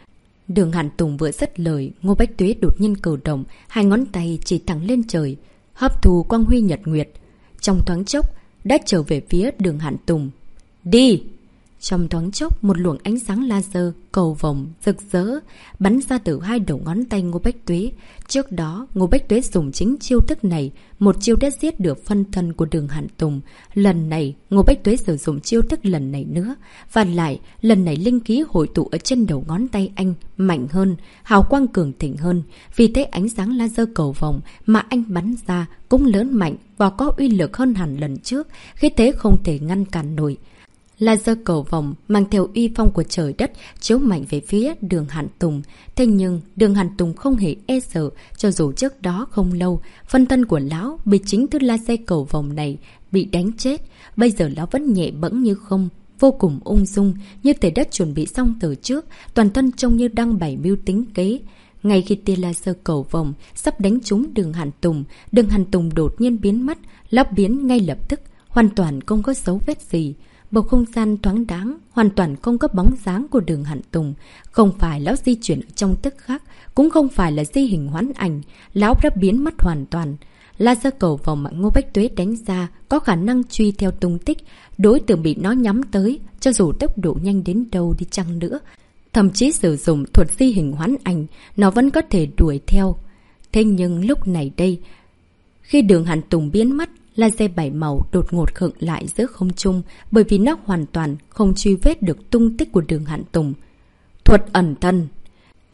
Đường Hạn Tùng vừa dứt lời, Ngô Bách Tuế đột nhiên cử động, hai ngón tay chỉ thẳng lên trời, hấp thù quang huy nhật nguyệt. Trong thoáng chốc, đã trở về phía Đường Hạn Tùng. Đi! Trong thoáng chốc, một luồng ánh sáng laser, cầu vồng, rực rỡ, bắn ra từ hai đầu ngón tay Ngô Bách Tuế. Trước đó, Ngô Bách Tuế dùng chính chiêu thức này, một chiêu đã giết được phân thân của Đường Hạn Tùng. Lần này, Ngô Bách Tuế sử dụng chiêu thức lần này nữa. Và lại, lần này linh khí hội tụ ở trên đầu ngón tay anh mạnh hơn, hào quang cường thịnh hơn. Vì thế ánh sáng laser cầu vồng mà anh bắn ra cũng lớn mạnh và có uy lực hơn hẳn lần trước, khi thế không thể ngăn cản nổi. Laser cầu vồng mang theo uy phong của trời đất chiếu mạnh về phía Đường Hạn Tùng. Thế nhưng Đường Hạn Tùng không hề e sợ, cho dù trước đó không lâu phân thân của lão bị chính thứ laser cầu vồng này bị đánh chết. Bây giờ lão vẫn nhẹ bẫng như không, vô cùng ung dung, như thể đã chuẩn bị xong từ trước, toàn thân trông như đang bày mưu tính kế. Ngay khi tia laser cầu vồng sắp đánh trúng Đường Hạn Tùng, Đường Hạn Tùng đột nhiên biến mất, lão biến ngay lập tức, hoàn toàn không có dấu vết gì. Bầu không gian thoáng đáng, hoàn toàn không có bóng dáng của Đường Hạn Tùng. Không phải lão di chuyển trong tức khắc, cũng không phải là di hình hoán ảnh, lão đã biến mất hoàn toàn. Laser cầu vòng mà Ngô Bách Tuế đánh ra có khả năng truy theo tung tích đối tượng bị nó nhắm tới, cho dù tốc độ nhanh đến đâu đi chăng nữa. Thậm chí sử dụng thuật di hình hoán ảnh, nó vẫn có thể đuổi theo. Thế nhưng lúc này đây, khi Đường Hạn Tùng biến mất, laser bảy màu đột ngột khựng lại giữa không trung, bởi vì nó hoàn toàn không truy vết được tung tích của Đường Hạn Tùng. Thuật ẩn thân.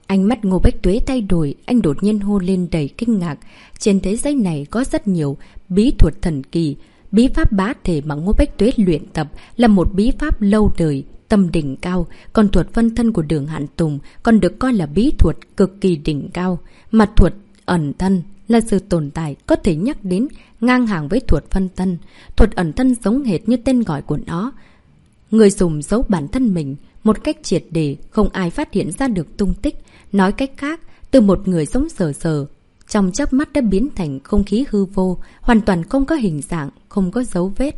Ánh mắt Ngô Bách Tuế thay đổi, anh đột nhiên hô lên đầy kinh ngạc. Trên thế giới này có rất nhiều bí thuật thần kỳ. Bí pháp bá thể mà Ngô Bách Tuế luyện tập là một bí pháp lâu đời, tâm đỉnh cao. Còn thuật phân thân của Đường Hạn Tùng còn được coi là bí thuật cực kỳ đỉnh cao. Mà thuật ẩn thân là sự tồn tại có thể nhắc đến ngang hàng với thuật phân thân. Thuật ẩn thân giống hệt như tên gọi của nó. Người dùng giấu bản thân mình một cách triệt để, không ai phát hiện ra được tung tích. Nói cách khác, từ một người sống sờ sờ, trong chớp mắt đã biến thành không khí hư vô, hoàn toàn không có hình dạng, không có dấu vết.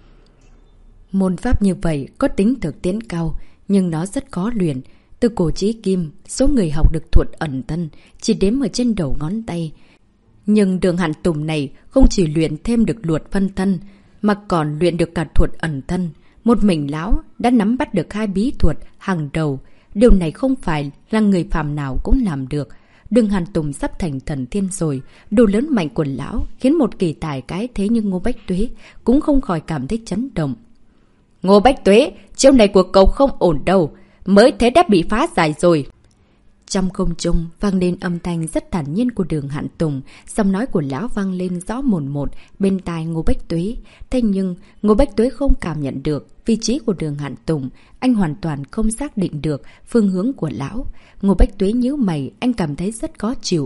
Môn pháp như vậy có tính thực tiễn cao, nhưng nó rất khó luyện. Từ cổ chí kim, số người học được thuật ẩn thân chỉ đếm ở trên đầu ngón tay. Nhưng Đường Hạn Tùng này không chỉ luyện thêm được luật phân thân, mà còn luyện được cả thuật ẩn thân. Một mình lão đã nắm bắt được hai bí thuật hàng đầu. Điều này không phải là người phàm nào cũng làm được. Đường Hạn Tùng sắp thành thần tiên rồi. Độ lớn mạnh của lão khiến một kỳ tài cái thế như Ngô Bách Tuế cũng không khỏi cảm thấy chấn động. Ngô Bách Tuế, chiêu này của cậu không ổn đâu. Mới thế đã bị phá giải rồi. Trong không trung vang lên âm thanh rất thản nhiên của Đường Hạn Tùng. Giọng nói của lão vang lên rõ mồn một bên tai Ngô Bách Tuế. Thế nhưng Ngô Bách Tuế không cảm nhận được vị trí của Đường Hạn Tùng. Anh hoàn toàn không xác định được phương hướng của lão. Ngô Bách Tuế nhíu mày, anh cảm thấy rất khó chịu.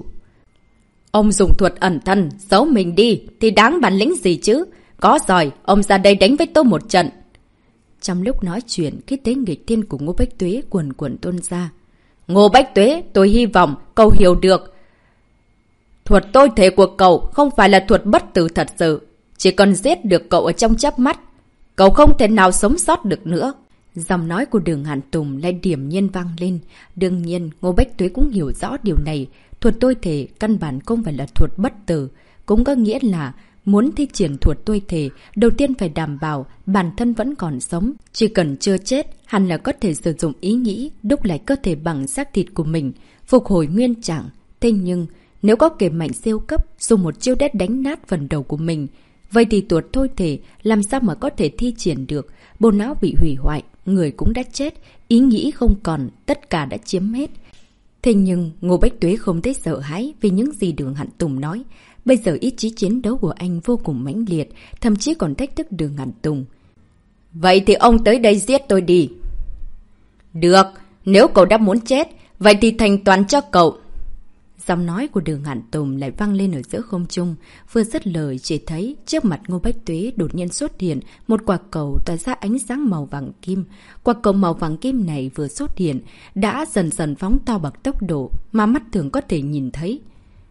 Ông dùng thuật ẩn thân giấu mình đi thì đáng bản lĩnh gì chứ? Có giỏi, ông ra đây đánh với tôi một trận. Trong lúc nói chuyện, cái tế nghịch thiên của Ngô Bách Tuế cuồn cuộn tuôn ra. Ngô Bách Tuế, tôi hy vọng cậu hiểu được. Thuật tôi thể của cậu không phải là thuật bất tử thật sự. Chỉ cần giết được cậu ở trong chớp mắt, cậu không thể nào sống sót được nữa. Giọng nói của Đường Hạn Tùng lại điềm nhiên vang lên. Đương nhiên, Ngô Bách Tuế cũng hiểu rõ điều này. Thuật tôi thể căn bản không phải là thuật bất tử. Cũng có nghĩa là muốn thi triển thuật tôi thể, đầu tiên phải đảm bảo bản thân vẫn còn sống. Chỉ cần chưa chết, hẳn là có thể sử dụng ý nghĩ đúc lại cơ thể bằng xác thịt của mình, phục hồi nguyên trạng. Thế nhưng, nếu có kẻ mạnh siêu cấp dùng một chiêu đét đánh nát phần đầu của mình, vậy thì thuật thôi thể làm sao mà có thể thi triển được? Bộ não bị hủy hoại, người cũng đã chết, ý nghĩ không còn, tất cả đã chiếm hết. Thế nhưng, Ngô Bách Tuế không thấy sợ hãi vì những gì Đường Hạn Tùng nói. Bây giờ ý chí chiến đấu của anh vô cùng mãnh liệt, thậm chí còn thách thức Đường Hạn Tùng. Vậy thì ông tới đây giết tôi đi. Được, nếu cậu đã muốn chết, vậy thì thành toàn cho cậu. Giọng nói của Đường Hạn Tùng lại vang lên ở giữa không trung. Vừa dứt lời, chỉ thấy trước mặt Ngô Bách Tuế đột nhiên xuất hiện một quả cầu tỏa ra ánh sáng màu vàng kim. Quả cầu màu vàng kim này vừa xuất hiện đã dần dần phóng to bằng tốc độ mà mắt thường có thể nhìn thấy.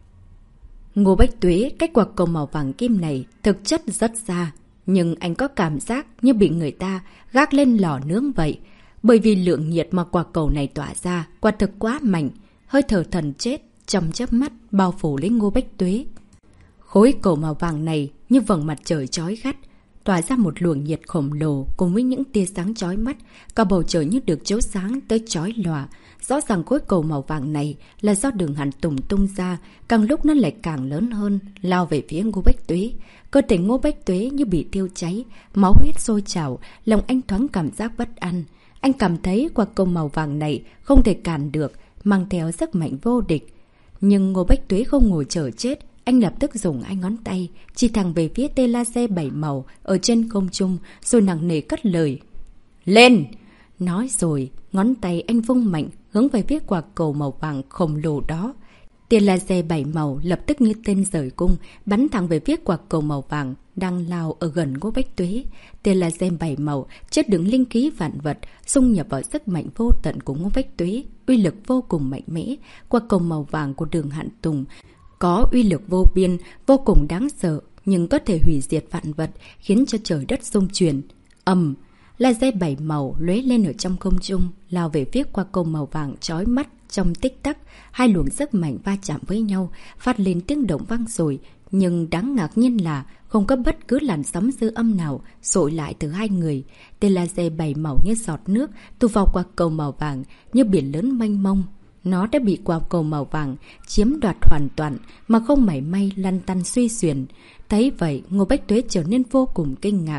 Ngô Bách Tuế cách quả cầu màu vàng kim này thực chất rất xa, nhưng anh có cảm giác như bị người ta gác lên lò nướng vậy. Bởi vì lượng nhiệt mà quả cầu này tỏa ra quả thực quá mạnh, hơi thở thần chết trong chớp mắt bao phủ lấy Ngô Bách Tuế. Khối cầu màu vàng này như vầng mặt trời chói gắt, tỏa ra một luồng nhiệt khổng lồ cùng với những tia sáng chói mắt, cả bầu trời như được chiếu sáng tới chói lòa. Rõ ràng khối cầu màu vàng này là do Đường Hạn Tùng tung ra, càng lúc nó lại càng lớn hơn, lao về phía Ngô Bách Tuế. Cơ thể Ngô Bách Tuế như bị thiêu cháy, máu huyết sôi trào, lòng anh thoáng cảm giác bất an. Anh cảm thấy quả cầu màu vàng này không thể cản được, mang theo sức mạnh vô địch. Nhưng Ngô Bách Tuế không ngồi chờ chết, anh lập tức dùng hai ngón tay chỉ thẳng về phía tia laser bảy màu ở trên không trung, rồi nặng nề cất lời. Lên! Nói rồi, ngón tay anh vung mạnh hướng về phía quả cầu màu vàng khổng lồ đó. Tia laser bảy màu lập tức như tên rời cung, bắn thẳng về phía quả cầu màu vàng đang lao ở gần Ngô Bách Tuế. Tia laser bảy màu chất đựng linh khí vạn vật, xung nhập vào sức mạnh vô tận của Ngô Bách Tuế, uy lực vô cùng mạnh mẽ. Quả cầu màu vàng của Đường Hạn Tùng có uy lực vô biên, vô cùng đáng sợ, nhưng có thể hủy diệt vạn vật, khiến cho trời đất rung chuyển. Ầm! Laser bảy màu lóe lên ở trong không trung, lao về phía quả cầu màu vàng chói mắt. Trong tích tắc, hai luồng sức mạnh va chạm với nhau, phát lên tiếng động vang rồi. Nhưng đáng ngạc nhiên là không có bất cứ làn sóng dư âm nào dội lại từ hai người. Tia laser bảy màu như giọt nước tụ vào quả cầu màu vàng như biển lớn mênh mông. Nó đã bị quả cầu màu vàng chiếm đoạt hoàn toàn mà không mảy may lăn tăn suy xuyển. Thấy vậy, Ngô Bách Tuế trở nên vô cùng kinh ngạc.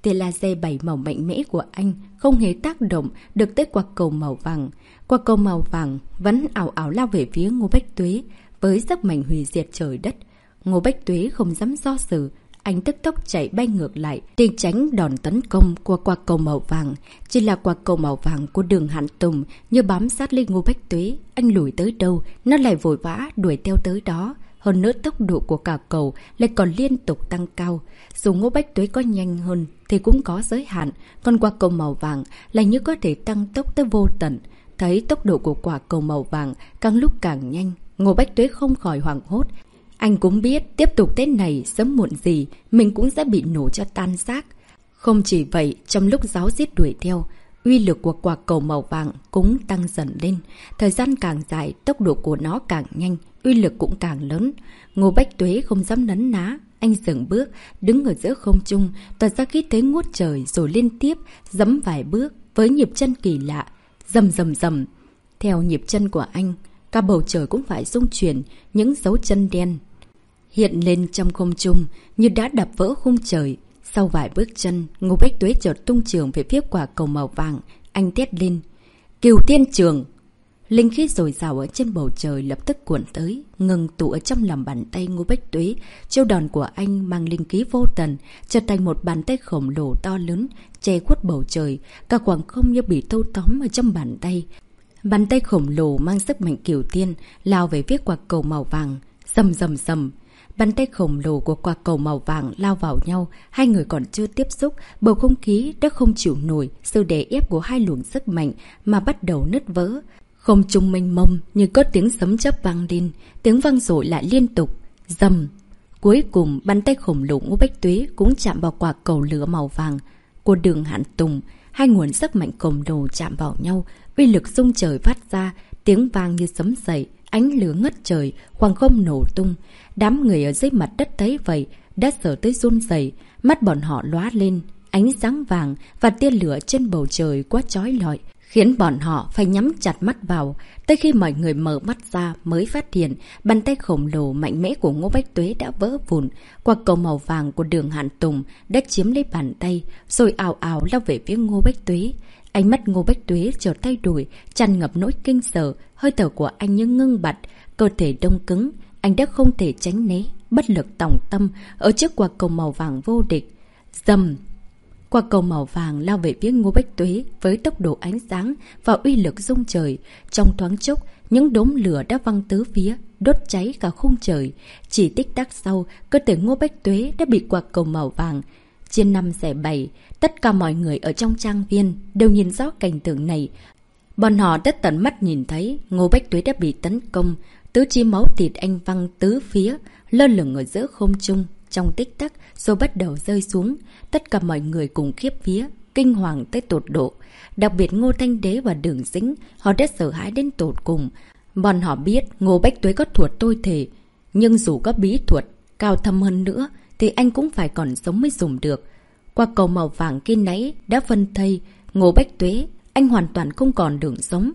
tia laser bảy màu mạnh mẽ của anh không hề tác động được tới quả cầu màu vàng. Quả cầu màu vàng vẫn ảo ảo lao về phía Ngô Bách Tuế với sức mạnh hủy diệt trời đất. Ngô Bách Tuế không dám do dự, anh tức tốc chạy bay ngược lại để tránh đòn tấn công của quả cầu màu vàng. Chỉ là quả cầu màu vàng của Đường Hạn Tùng như bám sát lên Ngô Bách Tuế, anh lùi tới đâu nó lại vội vã đuổi theo tới đó. Hơn nữa tốc độ của cả cầu lại còn liên tục tăng cao. Dù Ngô Bách Tuế có nhanh hơn thì cũng có giới hạn, còn quả cầu màu vàng là như có thể tăng tốc tới vô tận. Thấy tốc độ của quả cầu màu vàng càng lúc càng nhanh, Ngô Bách Tuế không khỏi hoảng hốt. Anh cũng biết tiếp tục thế này sớm muộn gì mình cũng sẽ bị nổ cho tan xác. Không chỉ vậy, trong lúc giáo giết đuổi theo, uy lực của quả cầu màu vàng cũng tăng dần lên. Thời gian càng dài, tốc độ của nó càng nhanh, uy lực cũng càng lớn. Ngô Bách Tuế không dám nấn ná, anh dừng bước, đứng ở giữa không trung, tỏa ra khí thế ngút trời rồi liên tiếp giẫm vài bước với nhịp chân kỳ lạ, rầm rầm rầm. Theo nhịp chân của anh, cả bầu trời cũng phải rung chuyển, những dấu chân đen hiện lên trong không trung như đã đập vỡ khung trời. Sau vài bước chân, Ngô Bách Tuế chợt tung trường về phía quả cầu màu vàng, anh thét lên: Cửu Thiên Trường! Linh khí dồi dào ở trên bầu trời lập tức cuộn tới, ngừng tụ ở trong lòng bàn tay Ngô Bách Tuế. Chiêu đòn của anh mang linh khí vô tận, trở thành một bàn tay khổng lồ to lớn, che khuất bầu trời, cả khoảng không như bị thâu tóm ở trong bàn tay. Bàn tay khổng lồ mang sức mạnh cửu thiên lao về phía quả cầu màu vàng, rầm rầm rầm. Bàn tay khổng lồ của quả cầu màu vàng lao vào nhau, hai người còn chưa tiếp xúc, bầu không khí đã không chịu nổi sự đè ép của hai luồng sức mạnh mà bắt đầu nứt vỡ. Không trung mênh mông như có tiếng sấm chớp vang lên, tiếng vang dội lại liên tục, rầm. Cuối cùng bàn tay khổng lồ Ngô Bách Tuế cũng chạm vào quả cầu lửa màu vàng của Đường Hạn Tùng. Hai nguồn sức mạnh khổng lồ chạm vào nhau, uy lực rung trời phát ra, tiếng vang như sấm dậy, ánh lửa ngất trời, khoảng không nổ tung. Đám người ở dưới mặt đất thấy vậy đã sợ tới run rẩy, mắt bọn họ lóa lên, ánh sáng vàng và tia lửa trên bầu trời quá chói lọi, khiến bọn họ phải nhắm chặt mắt vào. Tới khi mọi người mở mắt ra mới phát hiện bàn tay khổng lồ mạnh mẽ của Ngô Bách Tuế đã vỡ vụn. Quả cầu màu vàng của Đường Hạn Tùng đã chiếm lấy bàn tay rồi ào ào lao về phía Ngô Bách Tuế. Ánh mắt Ngô Bách Tuế chợt thay đổi, tràn ngập nỗi kinh sợ, hơi thở của anh như ngưng bặt, cơ thể đông cứng, anh đã không thể tránh né, bất lực tòng tâm ở trước quả cầu màu vàng vô địch. Rầm! Quả cầu màu vàng lao về phía Ngô Bách Tuế với tốc độ ánh sáng và uy lực rung trời. Trong thoáng chốc, những đốm lửa đã văng tứ phía, đốt cháy cả khung trời. Chỉ tích tắc sau, cơ thể Ngô Bách Tuế đã bị quả cầu màu vàng chia năm xẻ bảy. Tất cả mọi người ở trong trang viên đều nhìn rõ cảnh tượng này. Bọn họ đã tận mắt nhìn thấy Ngô Bách Tuế đã bị tấn công, tứ chi máu thịt anh văng tứ phía, lơ lửng ở giữa không trung. Trong tích tắc rồi bắt đầu rơi xuống. Tất cả mọi người cùng khiếp vía, kinh hoàng tới tột độ. Đặc biệt Ngô Thanh Đế và Đường Dĩnh, họ đã sợ hãi đến tột cùng. Bọn họ biết Ngô Bách Tuế có thuật tôi thể, nhưng dù có bí thuật cao thâm hơn nữa thì anh cũng phải còn sống mới dùng được. Quả cầu màu vàng khi nãy đã phân thây Ngô Bách Tuế, anh hoàn toàn không còn đường sống,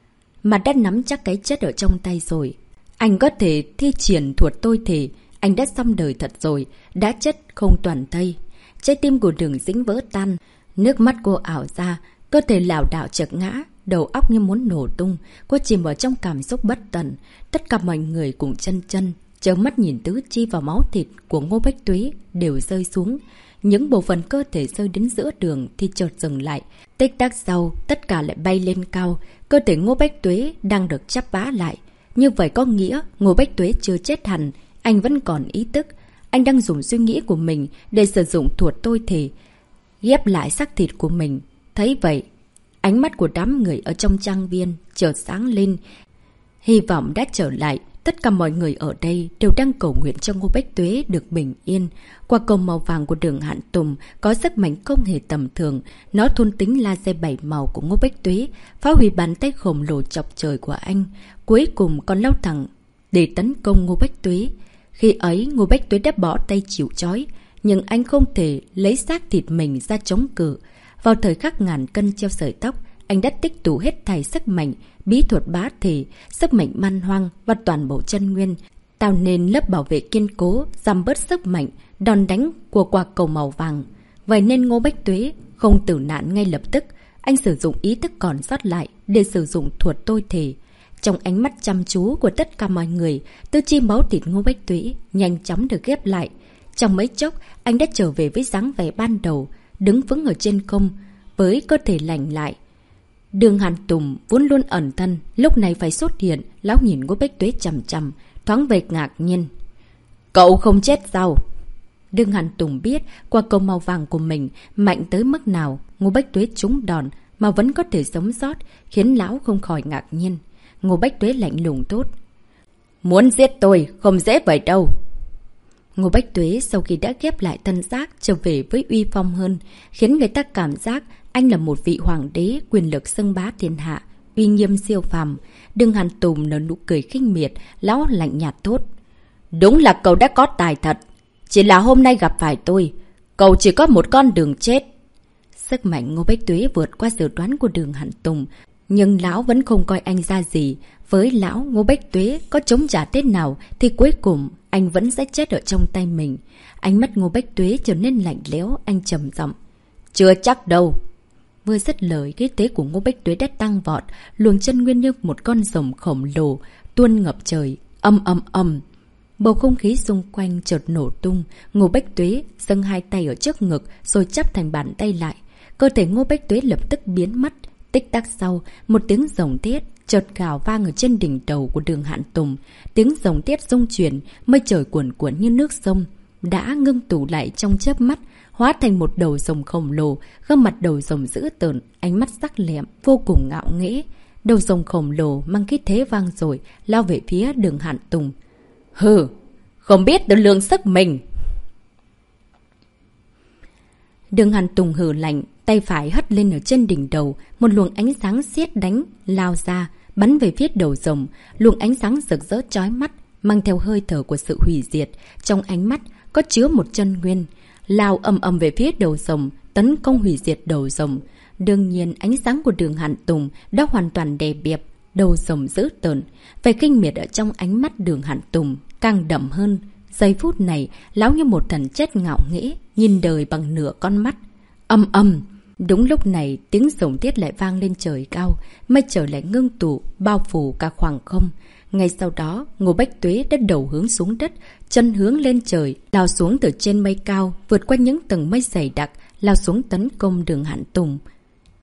mà đã nắm chắc cái chết ở trong tay rồi. Anh có thể thi triển thuật tôi thể, anh đã xong đời thật rồi, đã chết không toàn thây. Trái tim của Đường Dĩnh vỡ tan, nước mắt cô ảo ra, cơ thể lảo đảo chợt ngã, đầu óc như muốn nổ tung, cô chìm ở trong cảm xúc bất tận. Tất cả mọi người cùng chân chân, trợn mắt nhìn tứ chi và máu thịt của Ngô Bách Tuế đều rơi xuống. Những bộ phận cơ thể rơi đến giữa đường thì chợt dừng lại. Tích tắc sau, tất cả lại bay lên cao, cơ thể Ngô Bách Tuế đang được chắp vá lại. Như vậy có nghĩa Ngô Bách Tuế chưa chết hẳn, anh vẫn còn ý thức. Anh đang dùng suy nghĩ của mình để sử dụng thuật tôi thể, ghép lại xác thịt của mình. Thấy vậy, ánh mắt của đám người ở trong trang viên chợt sáng lên. Hy vọng đã trở lại. Tất cả mọi người ở đây đều đang cầu nguyện cho Ngô Bách Tuế được bình yên. Quả cầu màu vàng của Đường Hạn Tùng có sức mạnh không hề tầm thường. Nó thôn tính laser bảy màu của Ngô Bách Tuế, phá hủy bàn tay khổng lồ chọc trời của anh. Cuối cùng còn lao thẳng để tấn công Ngô Bách Tuế. Khi ấy Ngô Bách Tuế đã bỏ tay chịu trói, nhưng anh không thể lấy xác thịt mình ra chống cự. Vào thời khắc ngàn cân treo sợi tóc, anh đã tích tụ hết thảy sức mạnh, bí thuật bá thể, sức mạnh man hoang và toàn bộ chân nguyên, tạo nên lớp bảo vệ kiên cố, giảm bớt sức mạnh đòn đánh của quả cầu màu vàng. Vậy nên Ngô Bách Tuế không tử nạn ngay lập tức. Anh sử dụng ý thức còn sót lại để sử dụng thuật tôi thể. Trong ánh mắt chăm chú của tất cả mọi người, tứ chi máu thịt Ngô Bách Tuế nhanh chóng được ghép lại. Trong mấy chốc, anh đã trở về với dáng vẻ ban đầu, đứng vững ở trên không, với cơ thể lành lại. Đường Hàn Tùng vốn luôn ẩn thân, lúc này phải xuất hiện, lão nhìn Ngô Bách Tuế chằm chằm, thoáng về ngạc nhiên. Cậu không chết sao? Đường Hàn Tùng biết qua câu màu vàng của mình mạnh tới mức nào Ngô Bách Tuế trúng đòn mà vẫn có thể sống sót, khiến lão không khỏi ngạc nhiên. Ngô Bách Tuế lạnh lùng tốt. Muốn giết tôi không dễ vậy đâu. Ngô Bách Tuế sau khi đã ghép lại thân xác trở về với uy phong hơn, khiến người ta cảm giác anh là một vị hoàng đế quyền lực xưng bá thiên hạ, uy nghiêm siêu phàm. Đường Hàn Tùng nở nụ cười khinh miệt, lão lạnh nhạt tốt. Đúng là cậu đã có tài thật. Chỉ là hôm nay gặp phải tôi, cậu chỉ có một con đường chết. Sức mạnh Ngô Bách Tuế vượt qua dự đoán của Đường Hàn Tùng, nhưng lão vẫn không coi anh ra gì. Với lão, Ngô Bách Tuế có chống trả thế nào thì cuối cùng anh vẫn sẽ chết ở trong tay mình. Ánh mắt Ngô Bách Tuế trở nên lạnh lẽo, anh trầm giọng. Chưa chắc đâu. Vừa dứt lời, khí thế của Ngô Bách Tuế đã tăng vọt, luồng chân nguyên như một con rồng khổng lồ tuôn ngập trời, âm âm âm. Bầu không khí xung quanh chợt nổ tung. Ngô Bách Tuế dâng hai tay ở trước ngực rồi chắp thành bàn tay lại. Cơ thể Ngô Bách Tuế lập tức biến mất. Tích tắc sau, một tiếng rồng tiết chợt gào vang ở trên đỉnh đầu của Đường Hàn Tùng. Tiếng rồng tiết rung chuyển, mây trời cuồn cuộn như nước sông đã ngưng tụ lại trong chớp mắt, hóa thành một đầu rồng khổng lồ. Gương mặt đầu rồng dữ tợn, ánh mắt sắc lẹm, vô cùng ngạo nghễ. Đầu rồng khổng lồ mang khí thế vang dội lao về phía Đường Hàn Tùng. Hừ, không biết tự lượng sức mình. Đường Hàn Tùng hừ lạnh, tay phải hất lên ở trên đỉnh đầu, một luồng ánh sáng xiết đánh lao ra, bắn về phía đầu rồng. Luồng ánh sáng rực rỡ chói mắt, mang theo hơi thở của sự hủy diệt. Trong ánh mắt có chứa một chân nguyên, lao ầm ầm về phía đầu rồng, tấn công hủy diệt đầu rồng. Đương nhiên, ánh sáng của Đường Hàn Tùng đã hoàn toàn đè bẹp đầu rồng dữ tợn. Vẻ kinh miệt ở trong ánh mắt Đường Hàn Tùng càng đậm hơn. Giây phút này, lão như một thần chết ngạo nghễ, nhìn đời bằng nửa con mắt. Âm âm. Đúng lúc này, tiếng rồng tiết lại vang lên trời cao, mây trời lại ngưng tụ, bao phủ cả khoảng không. Ngay sau đó, Ngô Bách Tuế đã đầu hướng xuống đất, chân hướng lên trời, lao xuống từ trên mây cao, vượt qua những tầng mây dày đặc, lao xuống tấn công Đường Hàn Tùng.